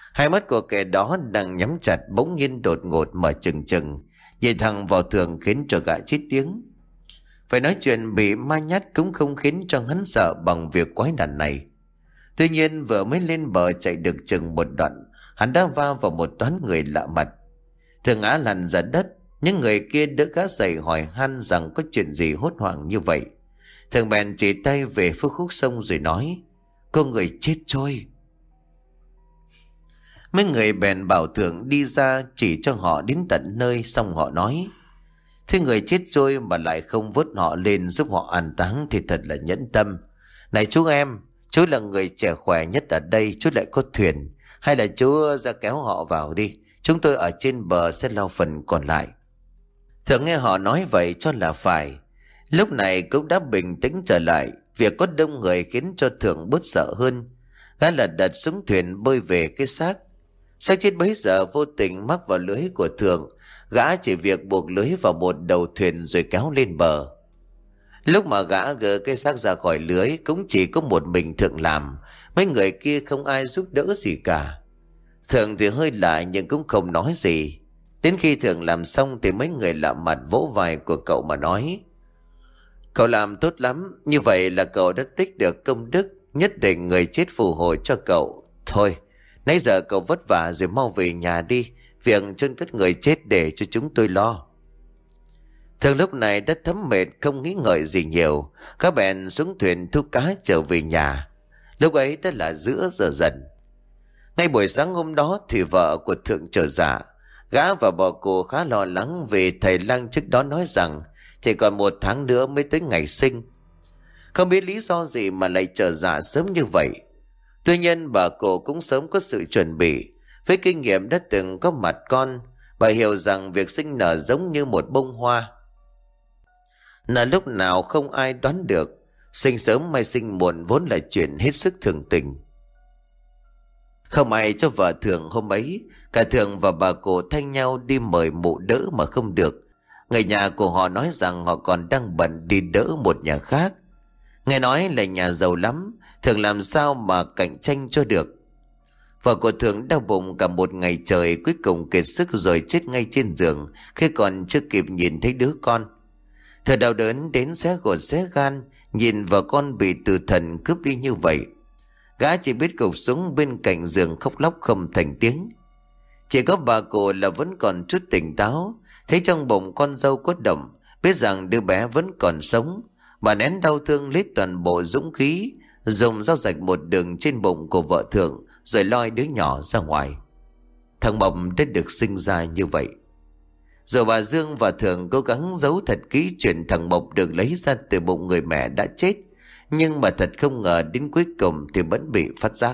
Hai mắt của kẻ đó đang nhắm chặt bỗng nhiên đột ngột mở trừng trừng, nhìn thẳng vào Thường khiến cho gã chết tiếng. Phải nói chuyện bị ma nhát cũng không khiến cho hắn sợ bằng việc quái đản này. Tuy nhiên vừa mới lên bờ chạy được chừng một đoạn, hắn đã va vào một toán người lạ mặt. Thường ngã lăn ra đất, những người kia đỡ gã dậy hỏi han rằng có chuyện gì hốt hoảng như vậy. Thường bèn chỉ tay về phía khúc sông rồi nói: "Có người chết trôi." Mấy người bèn bảo Thường đi ra chỉ cho họ đến tận nơi, xong họ nói: "Thế người chết trôi mà lại không vớt họ lên giúp họ an táng thì thật là nhẫn tâm. Này chú em, chú là người trẻ khỏe nhất ở đây, chú lại có thuyền, hay là chú ra kéo họ vào đi, chúng tôi ở trên bờ sẽ lo phần còn lại." Thường nghe họ nói vậy cho là phải, lúc này cũng đã bình tĩnh trở lại. Việc có đông người khiến cho Thường bớt sợ hơn. Gã lật đật xuống thuyền bơi về cái xác. Xác chết bấy giờ vô tình mắc vào lưới của Thường. Gã chỉ việc buộc lưới vào một đầu thuyền rồi kéo lên bờ. Lúc mà gã gỡ cái xác ra khỏi lưới cũng chỉ có một mình Thường làm, mấy người kia không ai giúp đỡ gì cả. Thường thì hơi lạ nhưng cũng không nói gì. Đến khi Thường làm xong thì mấy người lạ mặt vỗ vai của cậu mà nói: "Cậu làm tốt lắm, như vậy là cậu đã tích được công đức, nhất định người chết phù hộ cho cậu. Thôi, nãy giờ cậu vất vả rồi mau về nhà đi, việc chôn cất người chết để cho chúng tôi lo." Thường lúc này đã thấm mệt không nghĩ ngợi gì nhiều, các bèn xuống thuyền thu cá trở về nhà. Lúc ấy đã là giữa giờ dần. Ngay buổi sáng hôm đó thì vợ của Thượng trở dạ. Gã và bà cô khá lo lắng vì thầy lang trước đó nói rằng thì còn 1 tháng nữa mới tới ngày sinh. Không biết lý do gì mà lại trở dạ sớm như vậy. Tuy nhiên bà cô cũng sớm có sự chuẩn bị. Với kinh nghiệm đã từng có mặt con, bà hiểu rằng việc sinh nở giống như một bông hoa, là lúc nào không ai đoán được. Sinh sớm hay sinh muộn vốn là chuyện hết sức thường tình. Không ai cho vợ Thường hôm ấy, cả Thường và bà cô thay nhau đi mời mụ đỡ mà không được. Người nhà của họ nói rằng họ còn đang bận đi đỡ một nhà khác. Nghe nói là nhà giàu lắm, Thường làm sao mà cạnh tranh cho được. Vợ của Thường đau bụng cả một ngày trời, cuối cùng kiệt sức rồi chết ngay trên giường khi còn chưa kịp nhìn thấy đứa con. Thời đau đớn đến xé ruột xé gan, nhìn vợ con bị tử thần cướp đi như vậy. Gã chỉ biết gục xuống bên cạnh giường khóc lóc không thành tiếng. Chỉ có bà cô là vẫn còn chút tỉnh táo, thấy trong bụng con dâu có động, biết rằng đứa bé vẫn còn sống. Bà nén đau thương lấy toàn bộ dũng khí, dùng dao rạch một đường trên bụng của vợ Thường rồi lôi đứa nhỏ ra ngoài. Thằng Mộc đã được sinh ra như vậy. Rồi bà Dương và Thường cố gắng giấu thật kỹ chuyện thằng Mộc được lấy ra từ bụng người mẹ đã chết, nhưng mà thật không ngờ đến cuối cùng thì vẫn bị phát giác.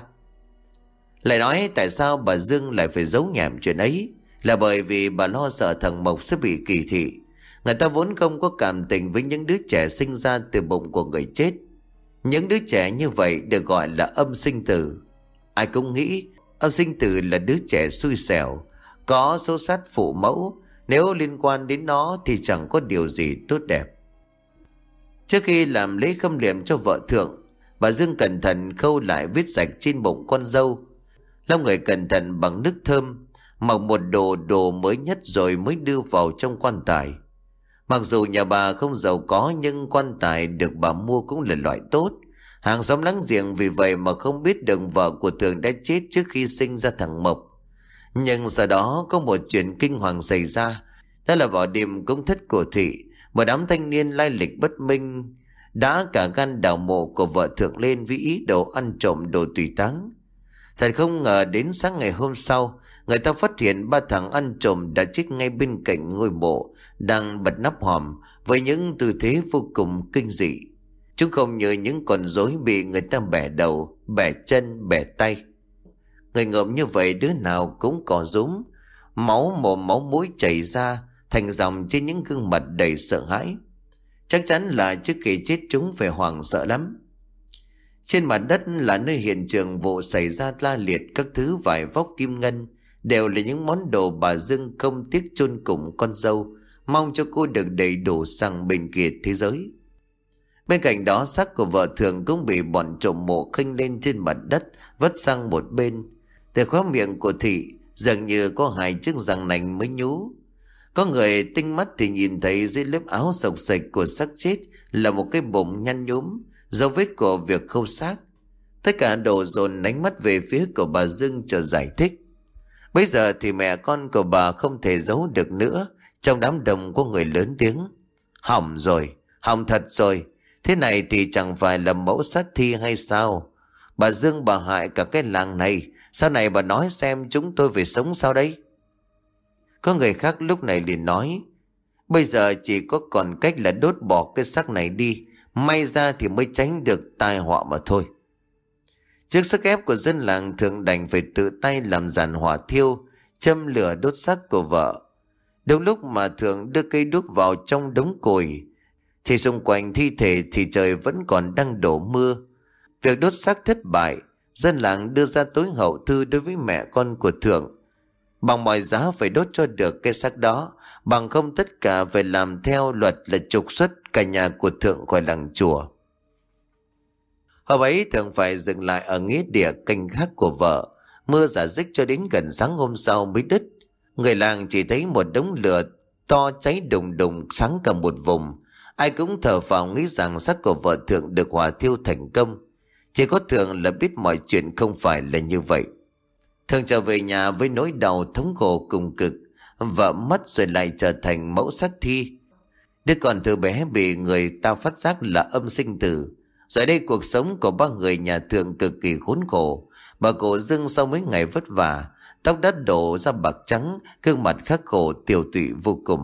Lại nói tại sao bà Dương lại phải giấu nhẹm chuyện ấy, là bởi vì bà lo sợ thằng Mộc sẽ bị kỳ thị. Người ta vốn không có cảm tình với những đứa trẻ sinh ra từ bụng của người chết. Những đứa trẻ như vậy được gọi là âm sinh tử. Ai cũng nghĩ âm sinh tử là đứa trẻ xui xẻo, có số sát phụ mẫu, nếu liên quan đến nó thì chẳng có điều gì tốt đẹp. Trước khi làm lễ khâm liệm cho vợ Thượng, bà Dương cẩn thận khâu lại vết rạch trên bụng con dâu, lau người cẩn thận bằng nước thơm, mặc một đồ mới nhất rồi mới đưa vào trong quan tài. Mặc dù nhà bà không giàu có nhưng quan tài được bà mua cũng là loại tốt. Hàng xóm láng giềng vì vậy mà không biết được vợ của Thường đã chết trước khi sinh ra thằng Mộc. Nhưng sau đó có một chuyện kinh hoàng xảy ra. Đó là vào đêm cúng thất của thị, một đám thanh niên lai lịch bất minh đã cả gan đào mộ của vợ Thượng lên với ý đồ ăn trộm đồ tùy táng. Thật không ngờ đến sáng ngày hôm sau, người ta phát hiện 3 thằng ăn trộm đã chết ngay bên cạnh ngôi mộ, đang bật nắp hòm với những tư thế vô cùng kinh dị. Chúng không như những con rối bị người ta bẻ đầu, bẻ chân, bẻ tay. Người ngợm như vậy đứa nào cũng có rúm, máu mồm máu mũi chảy ra thành dòng trên những gương mặt đầy sợ hãi. Chắc chắn là trước khi chết chúng phải hoảng sợ lắm. Trên mặt đất là nơi hiện trường vụ xảy ra la liệt các thứ vải vóc kim ngân, đều là những món đồ bà Dương không tiếc chôn cùng con dâu, mong cho cô được đầy đủ sang bên kia thế giới. Bên cạnh đó xác của vợ Thường cũng bị bọn trộm mộ khênh lên trên mặt đất, vứt sang một bên. Từ khóe miệng của Thị dường như có hai chiếc răng nành mới nhú. Có người tinh mắt thì nhìn thấy dưới lớp áo xộc xệch của xác chết là một cái bụng nhăn nhúm, dấu vết của việc khâu xác. Tất cả đổ dồn ánh mắt về phía của bà Dương chờ giải thích. Bây giờ thì mẹ con của bà không thể giấu được nữa. Trong đám đông có người lớn tiếng: hỏng rồi, hỏng thật rồi. Thế này thì chẳng phải là mẫu sát thi hay sao? Bà Dương bà hại cả cái làng này. Sau này bà nói xem chúng tôi phải sống sao đây? Có người khác lúc này liền nói: bây giờ chỉ có còn cách là đốt bỏ cái xác này đi. May ra thì mới tránh được tai họa mà thôi. Trước sức ép của dân làng, Thượng đành phải tự tay làm giàn hỏa thiêu, châm lửa đốt xác của vợ. Đúng lúc mà Thượng đưa cây đuốc vào trong đống củi thì xung quanh thi thể thì trời vẫn còn đang đổ mưa. Việc đốt xác thất bại, dân làng đưa ra tối hậu thư đối với mẹ con của Thượng: bằng mọi giá phải đốt cho được cái xác đó, bằng không tất cả phải làm theo luật là trục xuất cả nhà của Thượng khỏi làng chùa. Hôm ấy Thượng phải dừng lại ở nghĩa địa canh thác của vợ. Mưa rả rích cho đến gần sáng hôm sau mới đứt. Người làng chỉ thấy một đống lửa to cháy đùng đùng sáng cả một vùng. Ai cũng thở phào nghĩ rằng xác của vợ Thượng được hỏa thiêu thành công. Chỉ có Thượng là biết mọi chuyện không phải là như vậy. Thượng trở về nhà với nỗi đau thống khổ cùng cực. Vợ mất rồi lại trở thành mẫu sát thi. Đứa con thứ bé bị người ta phát giác là âm sinh tử. Rồi đây cuộc sống của ba người nhà Thượng cực kỳ khốn khổ. Bà cụ Dương sau mấy ngày vất vả, tóc đã đổ ra bạc trắng, gương mặt khắc khổ tiều tụy vô cùng.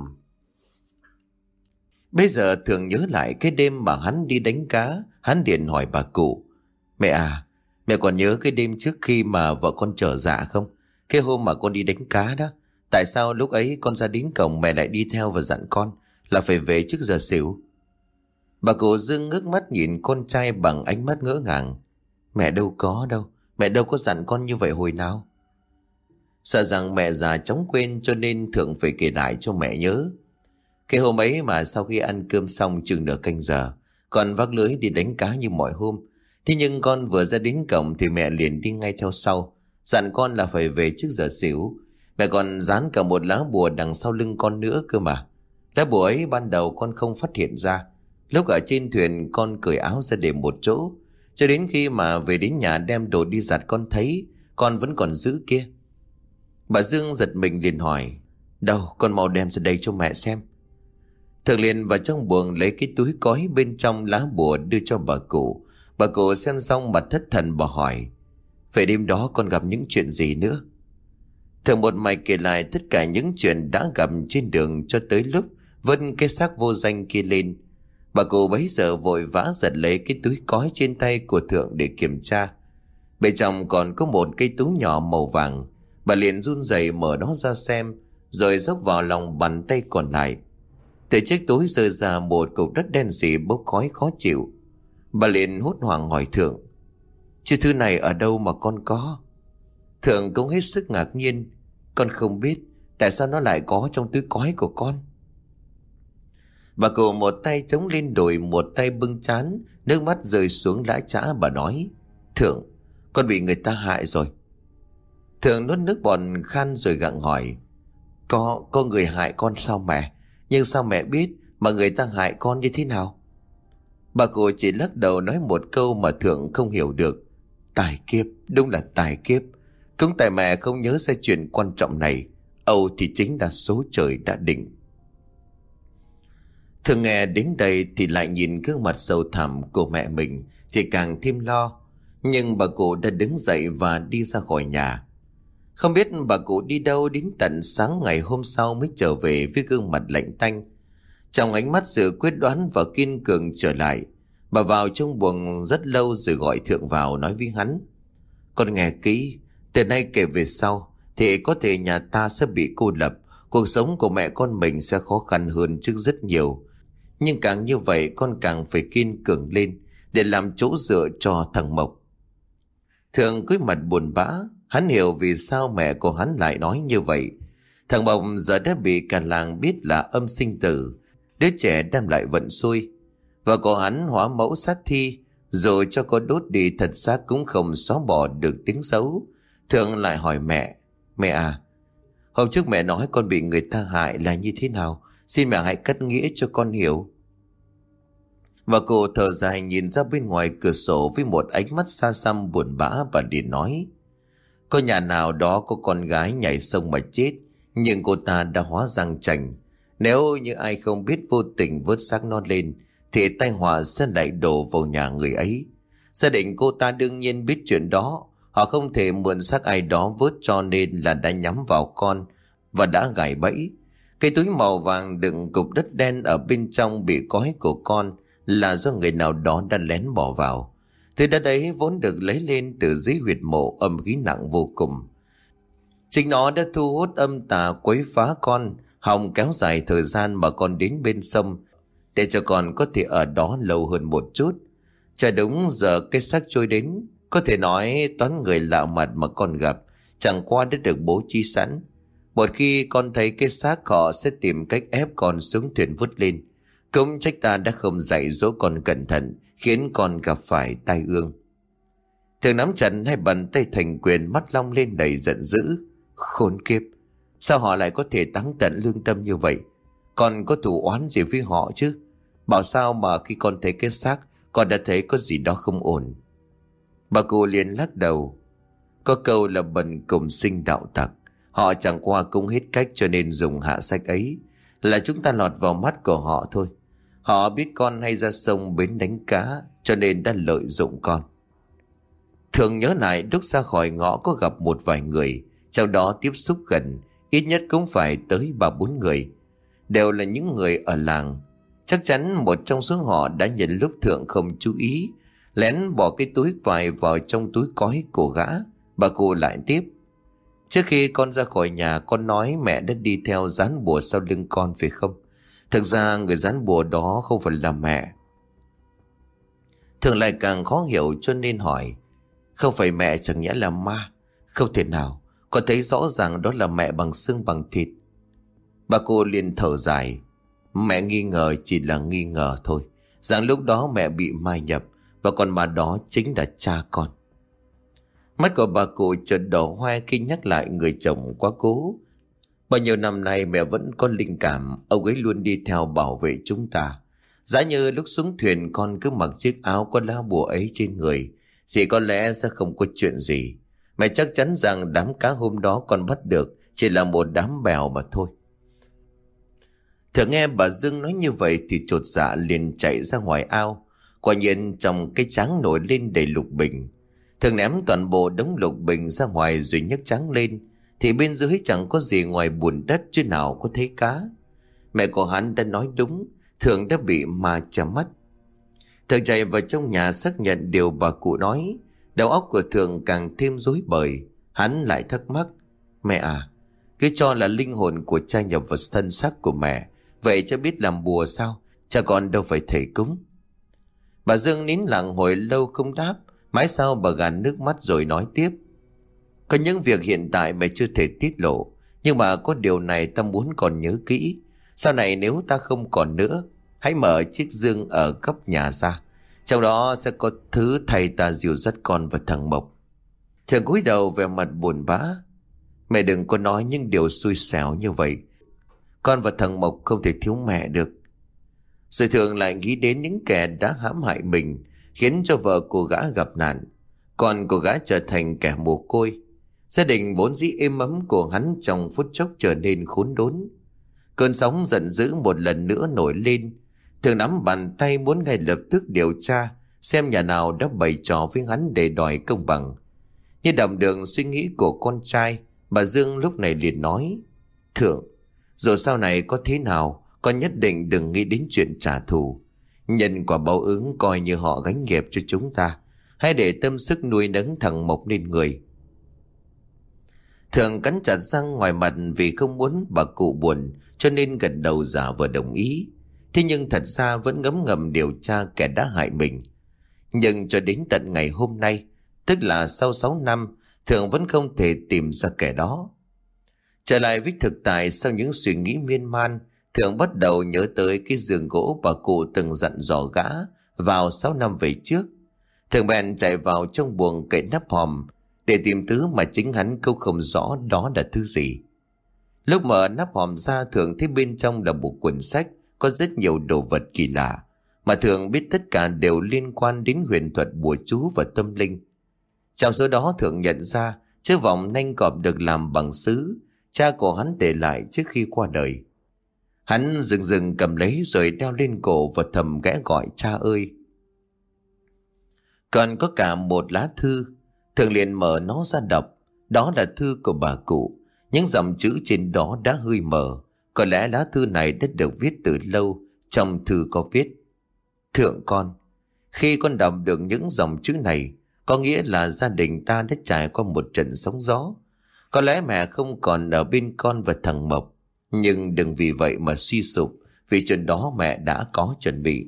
Bây giờ Thượng nhớ lại cái đêm mà hắn đi đánh cá. Hắn liền hỏi bà cụ: mẹ à, mẹ còn nhớ cái đêm trước khi mà vợ con trở dạ không? Cái hôm mà con đi đánh cá đó, tại sao lúc ấy con ra đến cổng mẹ lại đi theo và dặn con là phải về trước giờ xỉu? Bà cụ Dương ngước mắt nhìn con trai bằng ánh mắt ngỡ ngàng: mẹ đâu có đâu, mẹ đâu có dặn con như vậy hồi nào. Sợ rằng mẹ già chóng quên cho nên Thượng phải kể lại cho mẹ nhớ. Cái hôm ấy mà sau khi ăn cơm xong chừng nửa canh giờ, con vác lưới đi đánh cá như mọi hôm. Thế nhưng con vừa ra đến cổng thì mẹ liền đi ngay theo sau, dặn con là phải về trước giờ xỉu. Mẹ còn dán cả một lá bùa đằng sau lưng con nữa cơ mà. Lá bùa ấy ban đầu con không phát hiện ra. Lúc ở trên thuyền con cởi áo ra để một chỗ, cho đến khi mà về đến nhà đem đồ đi giặt con thấy con vẫn còn giữ kia. Bà Dương giật mình liền hỏi: đâu, con mau đem ra đây cho mẹ xem. Thượng liền vào trong buồng lấy cái túi cói bên trong lá bùa đưa cho bà cụ. Bà cụ xem xong mặt thất thần, bà hỏi: vậy đêm đó con gặp những chuyện gì nữa? Thượng một mạch kể lại tất cả những chuyện đã gặp trên đường cho tới lúc vớt cái xác vô danh kia lên. Bà cụ bấy giờ vội vã giật lấy cái túi cói trên tay của Thượng để kiểm tra. Bên trong còn có một cây túi nhỏ màu vàng. Bà liền run rẩy mở nó ra xem, rồi dốc vào lòng bàn tay còn lại. Từ chiếc túi rơi ra một cục đất đen sì bốc khói khó chịu. Bà liền hốt hoảng hỏi Thượng: chứ thứ này ở đâu mà con có? Thượng cũng hết sức ngạc nhiên: con không biết, tại sao nó lại có trong túi cói của con? Bà cụ một tay chống lên đùi, một tay bưng trán, nước mắt rơi xuống lã chã. Bà nói: Thượng, con bị người ta hại rồi. Thượng nuốt nước bọt khan rồi gặng hỏi: Có người hại con sao mẹ? Nhưng sao mẹ biết mà người ta hại con như thế nào? Bà cụ chỉ lắc đầu nói một câu mà Thượng không hiểu được: tài kiếp, đúng là tài kiếp. Cũng tại mẹ không nhớ ra chuyện quan trọng này, âu thì chính là số trời đã định. Thượng nghe đến đây thì lại nhìn gương mặt sầu thẳm của mẹ mình thì càng thêm lo. Nhưng bà cụ đã đứng dậy và đi ra khỏi nhà. Không biết bà cụ đi đâu đến tận sáng ngày hôm sau mới trở về với gương mặt lạnh tanh. Trong ánh mắt sự quyết đoán và kiên cường trở lại. Bà vào trong buồng rất lâu rồi gọi Thượng vào nói với hắn: con nghe kỹ, từ nay kể về sau thì có thể nhà ta sẽ bị cô lập. Cuộc sống của mẹ con mình sẽ khó khăn hơn trước rất nhiều. Nhưng càng như vậy con càng phải kiên cường lên để làm chỗ dựa cho thằng Mộc. Thượng cúi mặt buồn bã. Hắn hiểu vì sao mẹ của hắn lại nói như vậy. Thằng Mộc giờ đã bị cả làng biết là âm sinh tử, đứa trẻ đem lại vận xui. Và của hắn hóa mẫu sát thi, rồi cho có đốt đi thật xác cũng không xóa bỏ được tiếng xấu. Thường lại hỏi mẹ. Mẹ à, hôm trước mẹ nói con bị người ta hại là như thế nào? Xin mẹ hãy cắt nghĩa cho con hiểu. Và cô thở dài nhìn ra bên ngoài cửa sổ với một ánh mắt xa xăm buồn bã và liền nói. Có nhà nào đó có con gái nhảy sông mà chết, nhưng cô ta đã hóa răng chành. Nếu như ai không biết vô tình vớt xác nó lên, thì tai họa sẽ lại đổ vào nhà người ấy. Gia đình cô ta đương nhiên biết chuyện đó. Họ không thể mượn xác ai đó vớt, cho nên là đã nhắm vào con và đã gài bẫy. Cái túi màu vàng đựng cục đất đen ở bên trong bị cói của con là do người nào đó đã lén bỏ vào. Thứ đất ấy vốn được lấy lên từ dưới huyệt mộ âm khí nặng vô cùng. Chính nó đã thu hút âm tà quấy phá con, hòng kéo dài thời gian mà con đến bên sông, để cho con có thể ở đó lâu hơn một chút. Chả đúng giờ cái xác trôi đến, có thể nói toán người lạ mặt mà con gặp chẳng qua đã được bố trí sẵn. Một khi con thấy cái xác, họ sẽ tìm cách ép con xuống thuyền vứt lên. Cũng trách ta đã không dạy dỗ con cẩn thận, khiến con gặp phải tai ương. Thường nắm chặt hai bàn tay thành quyền, mắt long lên đầy giận dữ. Khốn kiếp, sao họ lại có thể táng tận lương tâm như vậy? Con có thù oán gì với họ chứ? Bảo sao mà khi con thấy cái xác, con đã thấy có gì đó không ổn. Bà cụ liền lắc đầu. Có câu là bần cùng sinh đạo tặc. Họ chẳng qua cũng hết cách cho nên dùng hạ sách ấy. Là chúng ta lọt vào mắt của họ thôi. Họ biết con hay ra sông bến đánh cá, cho nên đã lợi dụng con. Thường nhớ lại lúc ra khỏi ngõ có gặp một vài người, trong đó tiếp xúc gần, ít nhất cũng phải tới 3-4 người. Đều là những người ở làng. Chắc chắn một trong số họ đã nhận lúc Thượng không chú ý, lén bỏ cái túi vải vào trong túi cói của gã. Bà cụ lại tiếp. Trước khi con ra khỏi nhà, con nói mẹ đã đi theo dán bùa sau lưng con phải không? Thực ra người dán bùa đó không phải là mẹ. Thường lại càng khó hiểu cho nên hỏi. Không phải mẹ chẳng nhẽ là ma? Không thể nào, con thấy rõ ràng đó là mẹ bằng xương bằng thịt. Bà cô liền thở dài. Mẹ nghi ngờ chỉ là nghi ngờ thôi, rằng lúc đó mẹ bị mai nhập, và con ma đó chính là cha con. Mắt của bà cụ chợt đỏ hoe khi nhắc lại người chồng quá cố. Bao nhiêu năm nay mẹ vẫn có linh cảm ông ấy luôn đi theo bảo vệ chúng ta. Giá như lúc xuống thuyền con cứ mặc chiếc áo có lá bùa ấy trên người, thì có lẽ sẽ không có chuyện gì. Mẹ chắc chắn rằng đám cá hôm đó con bắt được chỉ là một đám bèo mà thôi. Thường nghe bà Dương nói như vậy thì chột dạ liền chạy ra ngoài ao. Quả nhiên trong cái tráng nổi lên đầy lục bình. Thường ném toàn bộ đống lục bình ra ngoài rồi nhấc tráng lên, thì bên dưới chẳng có gì ngoài bùn đất chứ nào có thấy cá. Mẹ của hắn đã nói đúng, Thường đã bị ma che mắt. Thường chạy vào trong nhà xác nhận điều bà cụ nói. Đầu óc của Thường càng thêm rối bời. Hắn lại thắc mắc. Mẹ à, cứ cho là linh hồn của cha nhập vào thân xác của mẹ, vậy cha biết làm bùa sao? Cha còn đâu phải thầy cúng. Bà Dương nín lặng hồi lâu không đáp. Mãi sau bà gạt nước mắt rồi nói tiếp. Có những việc hiện tại mẹ chưa thể tiết lộ, nhưng mà có điều này ta muốn còn nhớ kỹ. Sau này nếu ta không còn nữa, hãy mở chiếc dương ở góc nhà ra. Trong đó sẽ có thứ thầy ta dìu dắt con và thằng Mộc. Thường cúi đầu về mặt buồn bã. Mẹ đừng có nói những điều xui xẻo như vậy. Con và thằng Mộc không thể thiếu mẹ được. Rồi Thường lại nghĩ đến những kẻ đã hãm hại mình, khiến cho vợ của gã gặp nạn, còn của gã trở thành kẻ mồ côi. Gia đình vốn dĩ êm ấm của hắn trong phút chốc trở nên khốn đốn. Cơn sóng giận dữ một lần nữa nổi lên. Thường nắm bàn tay muốn ngay lập tức điều tra xem nhà nào đã bày trò với hắn để đòi công bằng. Như đọc được suy nghĩ của con trai, bà Dương lúc này liền nói. Thượng, dù sau này có thế nào, con nhất định đừng nghĩ đến chuyện trả thù. Nhân quả báo ứng coi như họ gánh nghiệp cho chúng ta. Hãy để tâm sức nuôi nấng thằng Mộc nên người. Thường cắn chặt răng ngoài mặt vì không muốn bà cụ buồn, cho nên gật đầu giả vờ đồng ý. Thế nhưng thật ra vẫn ngấm ngầm điều tra kẻ đã hại mình. Nhưng cho đến tận ngày hôm nay, tức là sau 6 năm, Thường vẫn không thể tìm ra kẻ đó. Trở lại với thực tại, sau những suy nghĩ miên man, Thường bắt đầu nhớ tới cái giường gỗ bà cụ từng dặn dò gã vào 6 năm về trước. Thường bèn chạy vào trong buồng cậy nắp hòm, để tìm thứ mà chính hắn cũng không rõ đó là thứ gì. Lúc mở nắp hòm ra, Thượng thấy bên trong là một cuốn sách có rất nhiều đồ vật kỳ lạ, mà Thượng biết tất cả đều liên quan đến huyền thuật, bùa chú và tâm linh. Trong số đó Thượng nhận ra chiếc vòng nanh cọp được làm bằng sứ, cha của hắn để lại trước khi qua đời. Hắn dừng cầm lấy rồi đeo lên cổ và thầm ghé gọi cha ơi. Còn có cả một lá thư. Thượng liền mở nó ra đọc. Đó là thư của bà cụ. Những dòng chữ trên đó đã hơi mờ. Có lẽ lá thư này đã được viết từ lâu. Trong thư có viết: Thượng con, khi con đọc được những dòng chữ này, có nghĩa là gia đình ta đã trải qua một trận sóng gió. Có lẽ mẹ không còn ở bên con và thằng Mộc, nhưng đừng vì vậy mà suy sụp, vì chuyện đó mẹ đã có chuẩn bị.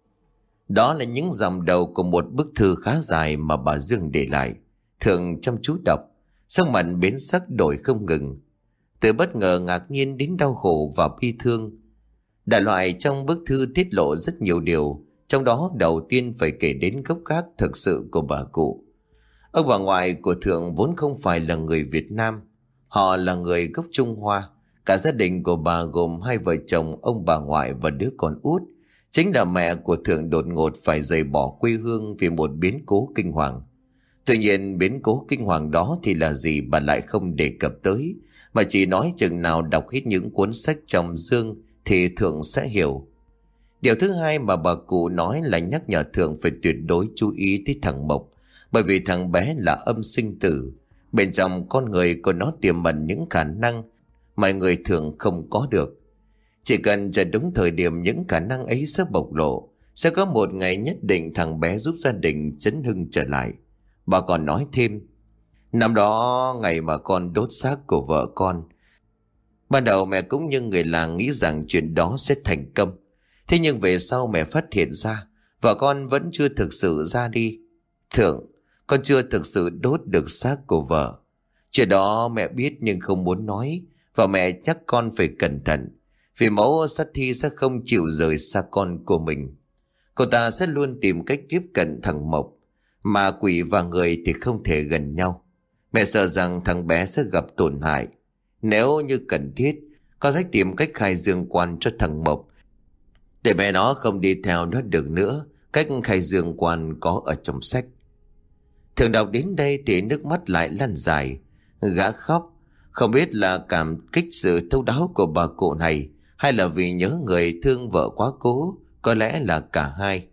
Đó là những dòng đầu của một bức thư khá dài mà bà Dương để lại. Thượng chăm chú đọc, sắc mặt biến sắc đổi không ngừng, từ bất ngờ, ngạc nhiên đến đau khổ và bi thương. Đại loại trong bức thư tiết lộ rất nhiều điều, trong đó đầu tiên phải kể đến gốc gác thực sự của bà cụ. Ông bà ngoại của Thượng vốn không phải là người Việt Nam, họ là người gốc Trung Hoa. Cả gia đình của bà gồm hai vợ chồng, ông bà ngoại và đứa con út. Chính là mẹ của Thượng đột ngột phải rời bỏ quê hương vì một biến cố kinh hoàng. Tuy nhiên biến cố kinh hoàng đó thì là gì bà lại không đề cập tới, mà chỉ nói chừng nào đọc hết những cuốn sách trong Dương thì Thượng sẽ hiểu. Điều thứ hai mà bà cụ nói là nhắc nhở Thượng phải tuyệt đối chú ý tới thằng Mộc, bởi vì thằng bé là âm sinh tử. Bên trong con người của nó tiềm ẩn những khả năng mà người thường không có được. Chỉ cần chờ đúng thời điểm những khả năng ấy sẽ bộc lộ, sẽ có một ngày nhất định thằng bé giúp gia đình chấn hưng trở lại. Bà còn nói thêm, năm đó ngày mà con đốt xác của vợ con, ban đầu mẹ cũng như người làng nghĩ rằng chuyện đó sẽ thành công. Thế nhưng về sau mẹ phát hiện ra vợ con vẫn chưa thực sự ra đi. Thượng, con chưa thực sự đốt được xác của vợ. Chuyện đó mẹ biết nhưng không muốn nói, và mẹ nhắc con phải cẩn thận, vì mẫu sát thi sẽ không chịu rời xa con của mình. Cô ta sẽ luôn tìm cách tiếp cận thằng Mộc, mà quỷ và người thì không thể gần nhau. Mẹ sợ rằng thằng bé sẽ gặp tổn hại. Nếu như cần thiết, con sẽ tìm cách khai dương quan cho thằng Mộc, để mẹ nó không đi theo nó được nữa. Cách khai dương quan có ở trong sách. Thường đọc đến đây thì nước mắt lại lăn dài. Gã khóc, không biết là cảm kích sự thấu đáo của bà cụ này, hay là vì nhớ người thương vợ quá cố, có lẽ là cả hai.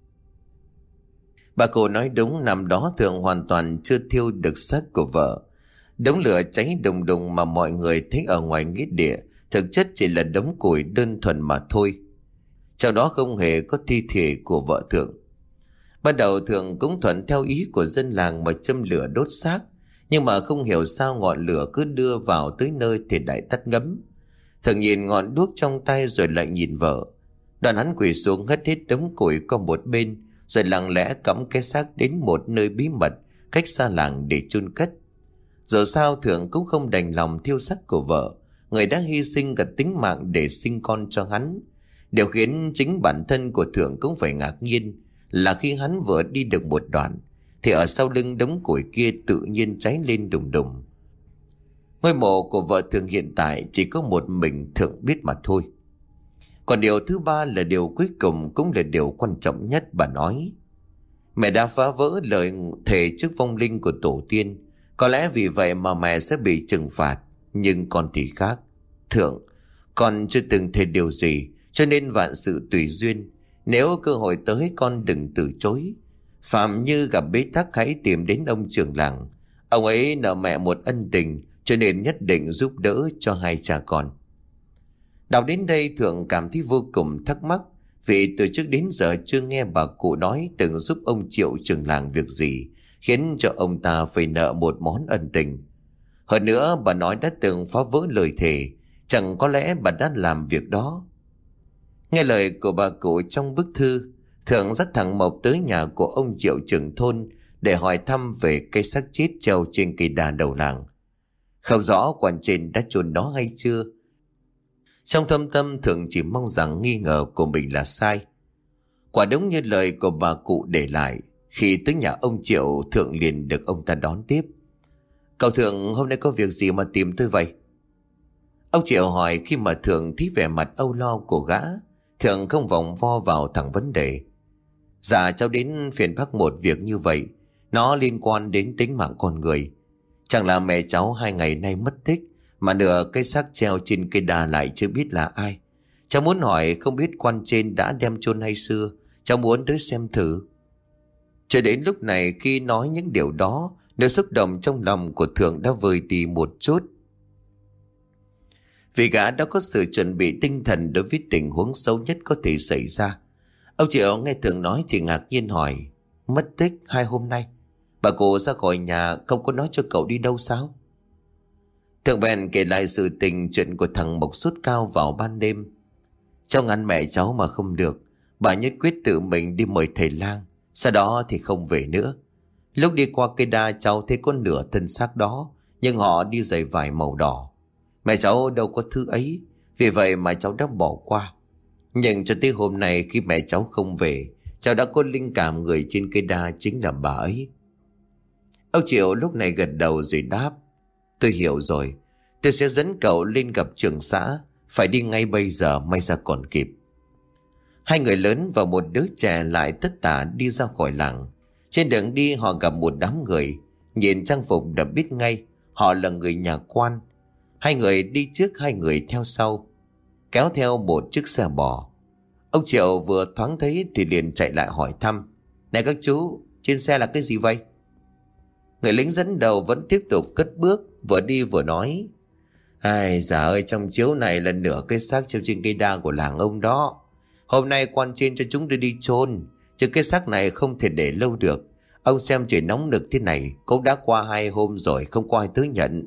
Bà cụ nói đúng, năm đó Thượng hoàn toàn chưa thiêu được xác của vợ. Đống lửa cháy đùng đùng mà mọi người thấy ở ngoài nghĩa địa thực chất chỉ là đống củi đơn thuần mà thôi. Trong đó không hề có thi thể của vợ Thượng. Ban đầu Thượng cũng thuận theo ý của dân làng mà châm lửa đốt xác, nhưng mà không hiểu sao ngọn lửa cứ đưa vào tới nơi thì lại tắt ngấm. Thượng nhìn ngọn đuốc trong tay rồi lại nhìn vợ. Đoạn hắn quỳ xuống hất hết đống củi qua một bên, rồi lặng lẽ cõng cái xác đến một nơi bí mật cách xa làng để chôn cất. Dù sao Thượng cũng không đành lòng thiêu xác của vợ, người đã hy sinh cả tính mạng để sinh con cho hắn. Điều khiến chính bản thân của Thượng cũng phải ngạc nhiên là khi hắn vừa đi được một đoạn thì ở sau lưng đống củi kia tự nhiên cháy lên đùng đùng. Ngôi mộ của vợ Thượng hiện tại chỉ có một mình Thượng biết mà thôi. Còn điều thứ ba là điều cuối cùng, cũng là điều quan trọng nhất. Bà nói mẹ đã phá vỡ lời thề trước vong linh của tổ tiên, có lẽ vì vậy mà mẹ sẽ bị trừng phạt. Nhưng con thì khác. Thượng, con chưa từng thề điều gì, cho nên vạn sự tùy duyên. Nếu cơ hội tới con đừng từ chối. Phạm như gặp bế tắc hãy tìm đến ông trưởng làng. Ông ấy nợ mẹ một ân tình, cho nên nhất định giúp đỡ cho hai cha con. Đọc đến đây Thượng cảm thấy vô cùng thắc mắc, vì từ trước đến giờ chưa nghe bà cụ nói từng giúp ông Triệu trưởng làng việc gì khiến cho ông ta phải nợ một món ân tình. Hơn nữa bà nói đã từng phá vỡ lời thề, chẳng có lẽ bà đã làm việc đó. Nghe lời của bà cụ trong bức thư, Thượng dắt thằng Mộc tới nhà của ông Triệu trưởng thôn để hỏi thăm về cây xác chết treo trên cây đà đầu làng. Không rõ quan trên đã chôn nó hay chưa. Trong thâm tâm Thượng chỉ mong rằng nghi ngờ của mình là sai. Quả đúng như lời của bà cụ để lại, khi tới nhà ông Triệu, Thượng liền được ông ta đón tiếp. Cậu Thượng hôm nay có việc gì mà tìm tôi vậy? Ông Triệu hỏi khi mà Thượng thấy vẻ mặt âu lo của gã. Thượng không vòng vo vào thẳng vấn đề. Dạ cháu đến phiền bác một việc như vậy. Nó liên quan đến tính mạng con người. Chẳng là mẹ cháu 2 ngày nay mất tích, mà nửa cái xác treo trên cây đà lại chưa biết là ai. Cháu muốn hỏi không biết quan trên đã đem chôn hay xưa. Cháu muốn tới xem thử. Cho đến lúc này khi nói những điều đó, nỗi xúc động trong lòng của Thượng đã vơi đi một chút. Vì gã đã có sự chuẩn bị tinh thần đối với tình huống xấu nhất có thể xảy ra. Ông Triệu nghe Thượng nói thì ngạc nhiên hỏi. Mất tích 2 hôm nay, bà cụ ra khỏi nhà không có nói cho cậu đi đâu sao? Thượng bèn kể lại sự tình chuyện của thằng Mộc sốt cao vào ban đêm. Cháu ngăn mẹ cháu mà không được, bà nhất quyết tự mình đi mời thầy lang. Sau đó thì không về nữa. Lúc đi qua cây đa cháu thấy có nửa thân xác đó, nhưng họ đi giày vải màu đỏ. Mẹ cháu đâu có thứ ấy, vì vậy mà cháu đã bỏ qua. Nhưng cho tới hôm nay khi mẹ cháu không về, cháu đã có linh cảm người trên cây đa chính là bà ấy. Ông Triệu lúc này gật đầu rồi đáp. Tôi hiểu rồi, tôi sẽ dẫn cậu lên gặp trưởng xã. Phải đi ngay bây giờ, may ra còn kịp. 2 người lớn và một đứa trẻ lại tất tả đi ra khỏi làng. Trên đường đi họ gặp một đám người. Nhìn trang phục đã biết ngay họ là người nhà quan. 2 người đi trước, 2 người theo sau, kéo theo một chiếc xe bò. Ông Triệu vừa thoáng thấy thì liền chạy lại hỏi thăm. Này các chú, trên xe là cái gì vậy? Người lính dẫn đầu vẫn tiếp tục cất bước, vừa đi vừa nói. Ai già ơi, trong chiếu này là nửa cái xác treo trên cây đa của làng ông đó. Hôm nay quan trên cho chúng đưa đi chôn, chứ cái xác này không thể để lâu được. Ông xem trời nóng nực thế này, cũng đã qua 2 hôm rồi không có ai tới nhận.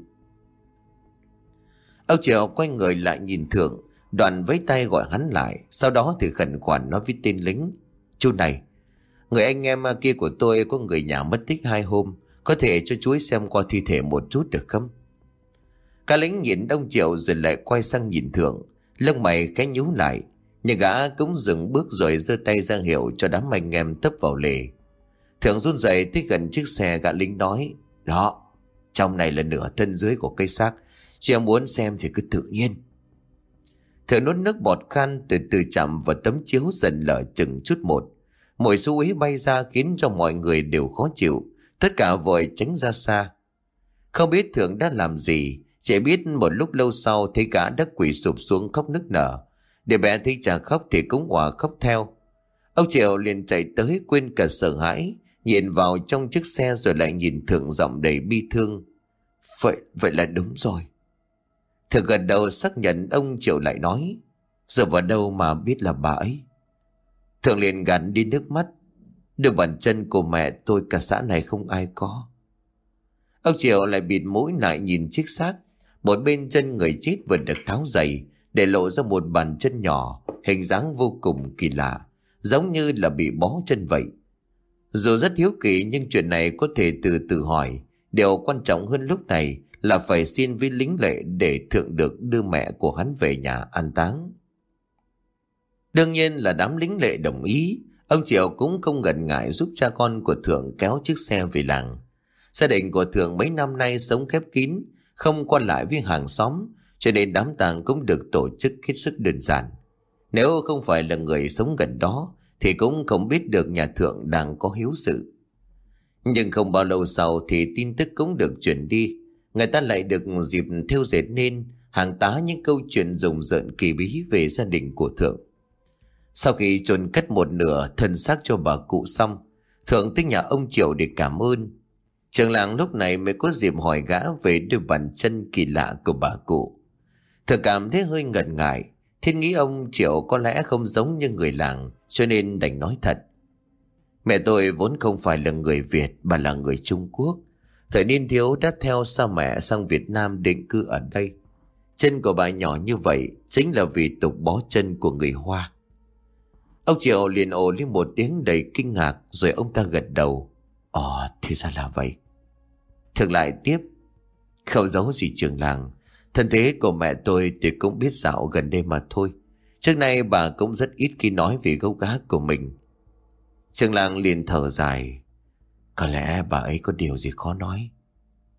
Ông Triệu quay người lại nhìn Thượng, đoạn với tay gọi hắn lại. Sau đó thì khẩn khoản nói với tên lính. Chú này, người anh em kia của tôi có người nhà mất tích 2 hôm, có thể cho chú ấy xem qua thi thể một chút được không? Cả lính nhìn ông Triệu rồi lại quay sang nhìn Thượng. Lông mày khẽ nhíu lại, nhưng gã cũng dừng bước rồi giơ tay ra hiệu cho đám anh em tấp vào lề. Thượng run rẩy tới gần chiếc xe, gã lính nói. Đó, trong này là nửa thân dưới của cây xác. Chị em muốn xem thì cứ tự nhiên. Thượng nuốt nước bọt khan, từ từ chạm vào tấm chiếu dần lở chừng chút một. Mùi xú ấy bay ra khiến cho mọi người đều khó chịu. Tất cả vội tránh ra xa. Không biết Thượng đã làm gì, chỉ biết một lúc lâu sau thấy gã đã quỳ sụp xuống khóc nức nở. Để bé thấy chả khóc thì cũng hòa khóc theo. Ông Triệu liền chạy tới quên cả sợ hãi, nhìn vào trong chiếc xe rồi lại nhìn Thượng giọng đầy bi thương. Vậy là đúng rồi. Thượng gật đầu xác nhận. Ông Triệu lại nói. Giờ vào đâu mà biết là bà ấy? Thượng liền gạt đi nước mắt. Đôi bàn chân của mẹ tôi cả xã này không ai có. Ông Triệu lại bịt mũi lại nhìn chiếc xác. Một bên chân người chết vừa được tháo giày, để lộ ra một bàn chân nhỏ, hình dáng vô cùng kỳ lạ, giống như là bị bó chân vậy. Dù rất hiếu kỳ nhưng chuyện này có thể từ từ hỏi. Điều quan trọng hơn lúc này là phải xin với lính lệ để Thượng được đưa mẹ của hắn về nhà an táng. Đương nhiên là đám lính lệ đồng ý. Ông Triệu cũng không ngần ngại giúp cha con của Thượng kéo chiếc xe về làng. Gia đình của Thượng mấy năm nay sống khép kín, không qua lại với hàng xóm, cho nên đám tang cũng được tổ chức hết sức đơn giản. Nếu không phải là người sống gần đó thì cũng không biết được nhà Thượng đang có hiếu sự. Nhưng không bao lâu sau thì tin tức cũng được truyền đi. Người ta lại được dịp thêu dệt nên hàng tá những câu chuyện rùng rợn kỳ bí về gia đình của Thượng. Sau khi chôn cất một nửa thân xác cho bà cụ xong, Thượng tới nhà ông Triệu để cảm ơn. Trường làng lúc này mới có dịp hỏi gã về đôi bàn chân kỳ lạ của bà cụ. Thượng cảm thấy hơi ngần ngại, thiên nghĩ ông Triệu có lẽ không giống như người làng, cho nên đành nói thật. Mẹ tôi vốn không phải là người Việt, bà là người Trung Quốc. Thời niên thiếu đã theo cha mẹ sang Việt Nam định cư ở đây. Chân của bà nhỏ như vậy chính là vì tục bó chân của người Hoa. Ông Triệu liền ồ lên một tiếng đầy kinh ngạc, rồi ông ta gật đầu. Thì ra là vậy. Thượng lại tiếp. Không giấu gì trưởng làng, thân thế của mẹ tôi thì cũng biết dạo gần đây mà thôi. Trước nay bà cũng rất ít khi nói về gốc gác của mình. Trưởng làng liền thở dài. Có lẽ bà ấy có điều gì khó nói.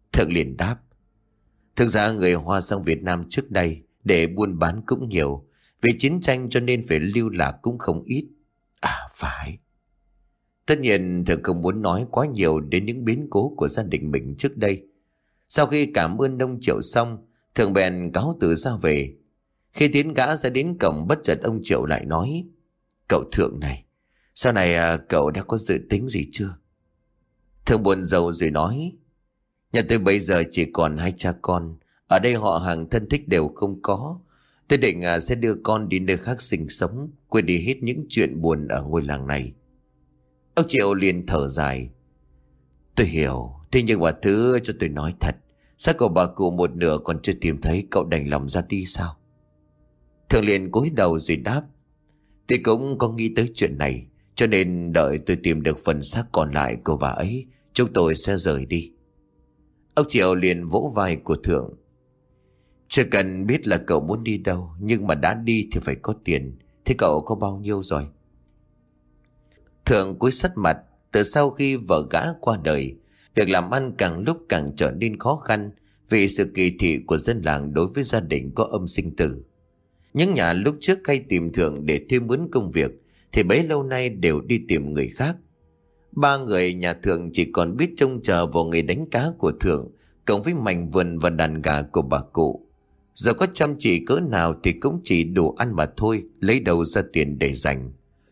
Thượng liền đáp: thực ra người Hoa sang Việt Nam trước đây để buôn bán cũng nhiều, vì chiến tranh cho nên phải lưu lạc cũng không ít. À phải. Tất nhiên Thượng không muốn nói quá nhiều đến những biến cố của gia đình mình trước đây. Sau khi cảm ơn ông Triệu xong, Thượng bèn cáo từ ra về. Khi tiến gã ra đến cổng, bất chợt ông Triệu lại nói: cậu Thượng này, sau này cậu đã có dự tính gì chưa? Thượng buồn rầu rồi nói: nhà tôi bây giờ chỉ còn hai cha con, ở đây họ hàng thân thích đều không có. Tôi định sẽ đưa con đi nơi khác sinh sống, quên đi hết những chuyện buồn ở ngôi làng này. Ông Triệu liền thở dài: tôi hiểu, thế nhưng mà thứ cho tôi nói thật, xác của bà cụ một nửa còn chưa tìm thấy, cậu đành lòng ra đi sao? Thượng liền cúi đầu rồi đáp: tôi cũng có nghĩ tới chuyện này, cho nên đợi tôi tìm được phần xác còn lại của bà ấy, chúng tôi sẽ rời đi. Ông Triệu liền vỗ vai của Thượng: chưa cần biết là cậu muốn đi đâu, nhưng mà đã đi thì phải có tiền. Thế cậu có bao nhiêu rồi? Thượng cúi sắt mặt. Từ sau khi vợ gã qua đời, việc làm ăn càng lúc càng trở nên khó khăn vì sự kỳ thị của dân làng đối với gia đình có âm sinh tử. Những nhà lúc trước hay tìm Thượng để thuê mướn công việc thì bấy lâu nay đều đi tìm người khác. Ba người nhà Thượng chỉ còn biết trông chờ vào nghề đánh cá của Thượng, cộng với mảnh vườn và đàn gà của bà cụ. Giờ có chăm chỉ cỡ nào thì cũng chỉ đủ ăn mà thôi, lấy đâu ra tiền để dành.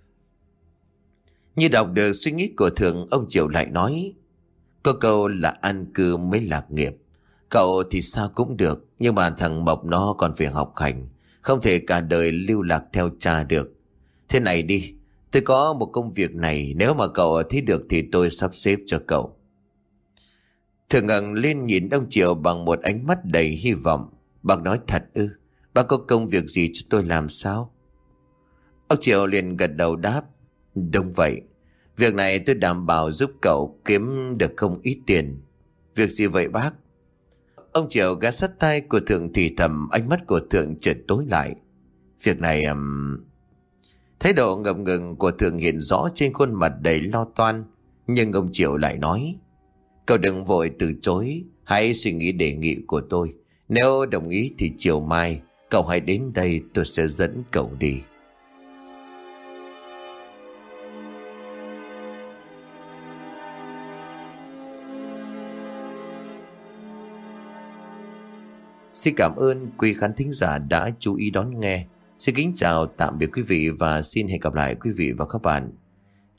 Như đọc được suy nghĩ của Thượng, ông Triệu lại nói: có câu là an cư mới lạc nghiệp. Cậu thì sao cũng được, nhưng mà thằng Mộc nó còn phải học hành, không thể cả đời lưu lạc theo cha được. Thế này đi, tôi có một công việc này, nếu mà cậu thấy được thì tôi sắp xếp cho cậu. Thượng ngẩng lên nhìn ông Triệu bằng một ánh mắt đầy hy vọng. Bác nói thật ư? Bác có công việc gì cho tôi làm sao? Ông Triệu liền gật đầu đáp: đúng vậy, việc này tôi đảm bảo giúp cậu kiếm được không ít tiền. Việc gì vậy bác? Ông Triệu ghé sát tai của Thượng thì thầm, ánh mắt của Thượng chợt tối lại. Việc này Thái độ ngập ngừng của Thượng hiện rõ trên khuôn mặt đầy lo toan. Nhưng ông Triệu lại nói: cậu đừng vội từ chối, hãy suy nghĩ đề nghị của tôi. Nếu đồng ý thì chiều mai cậu hãy đến đây, tôi sẽ dẫn cậu đi. Xin cảm ơn quý khán thính giả đã chú ý đón nghe. Xin kính chào tạm biệt quý vị và xin hẹn gặp lại quý vị và các bạn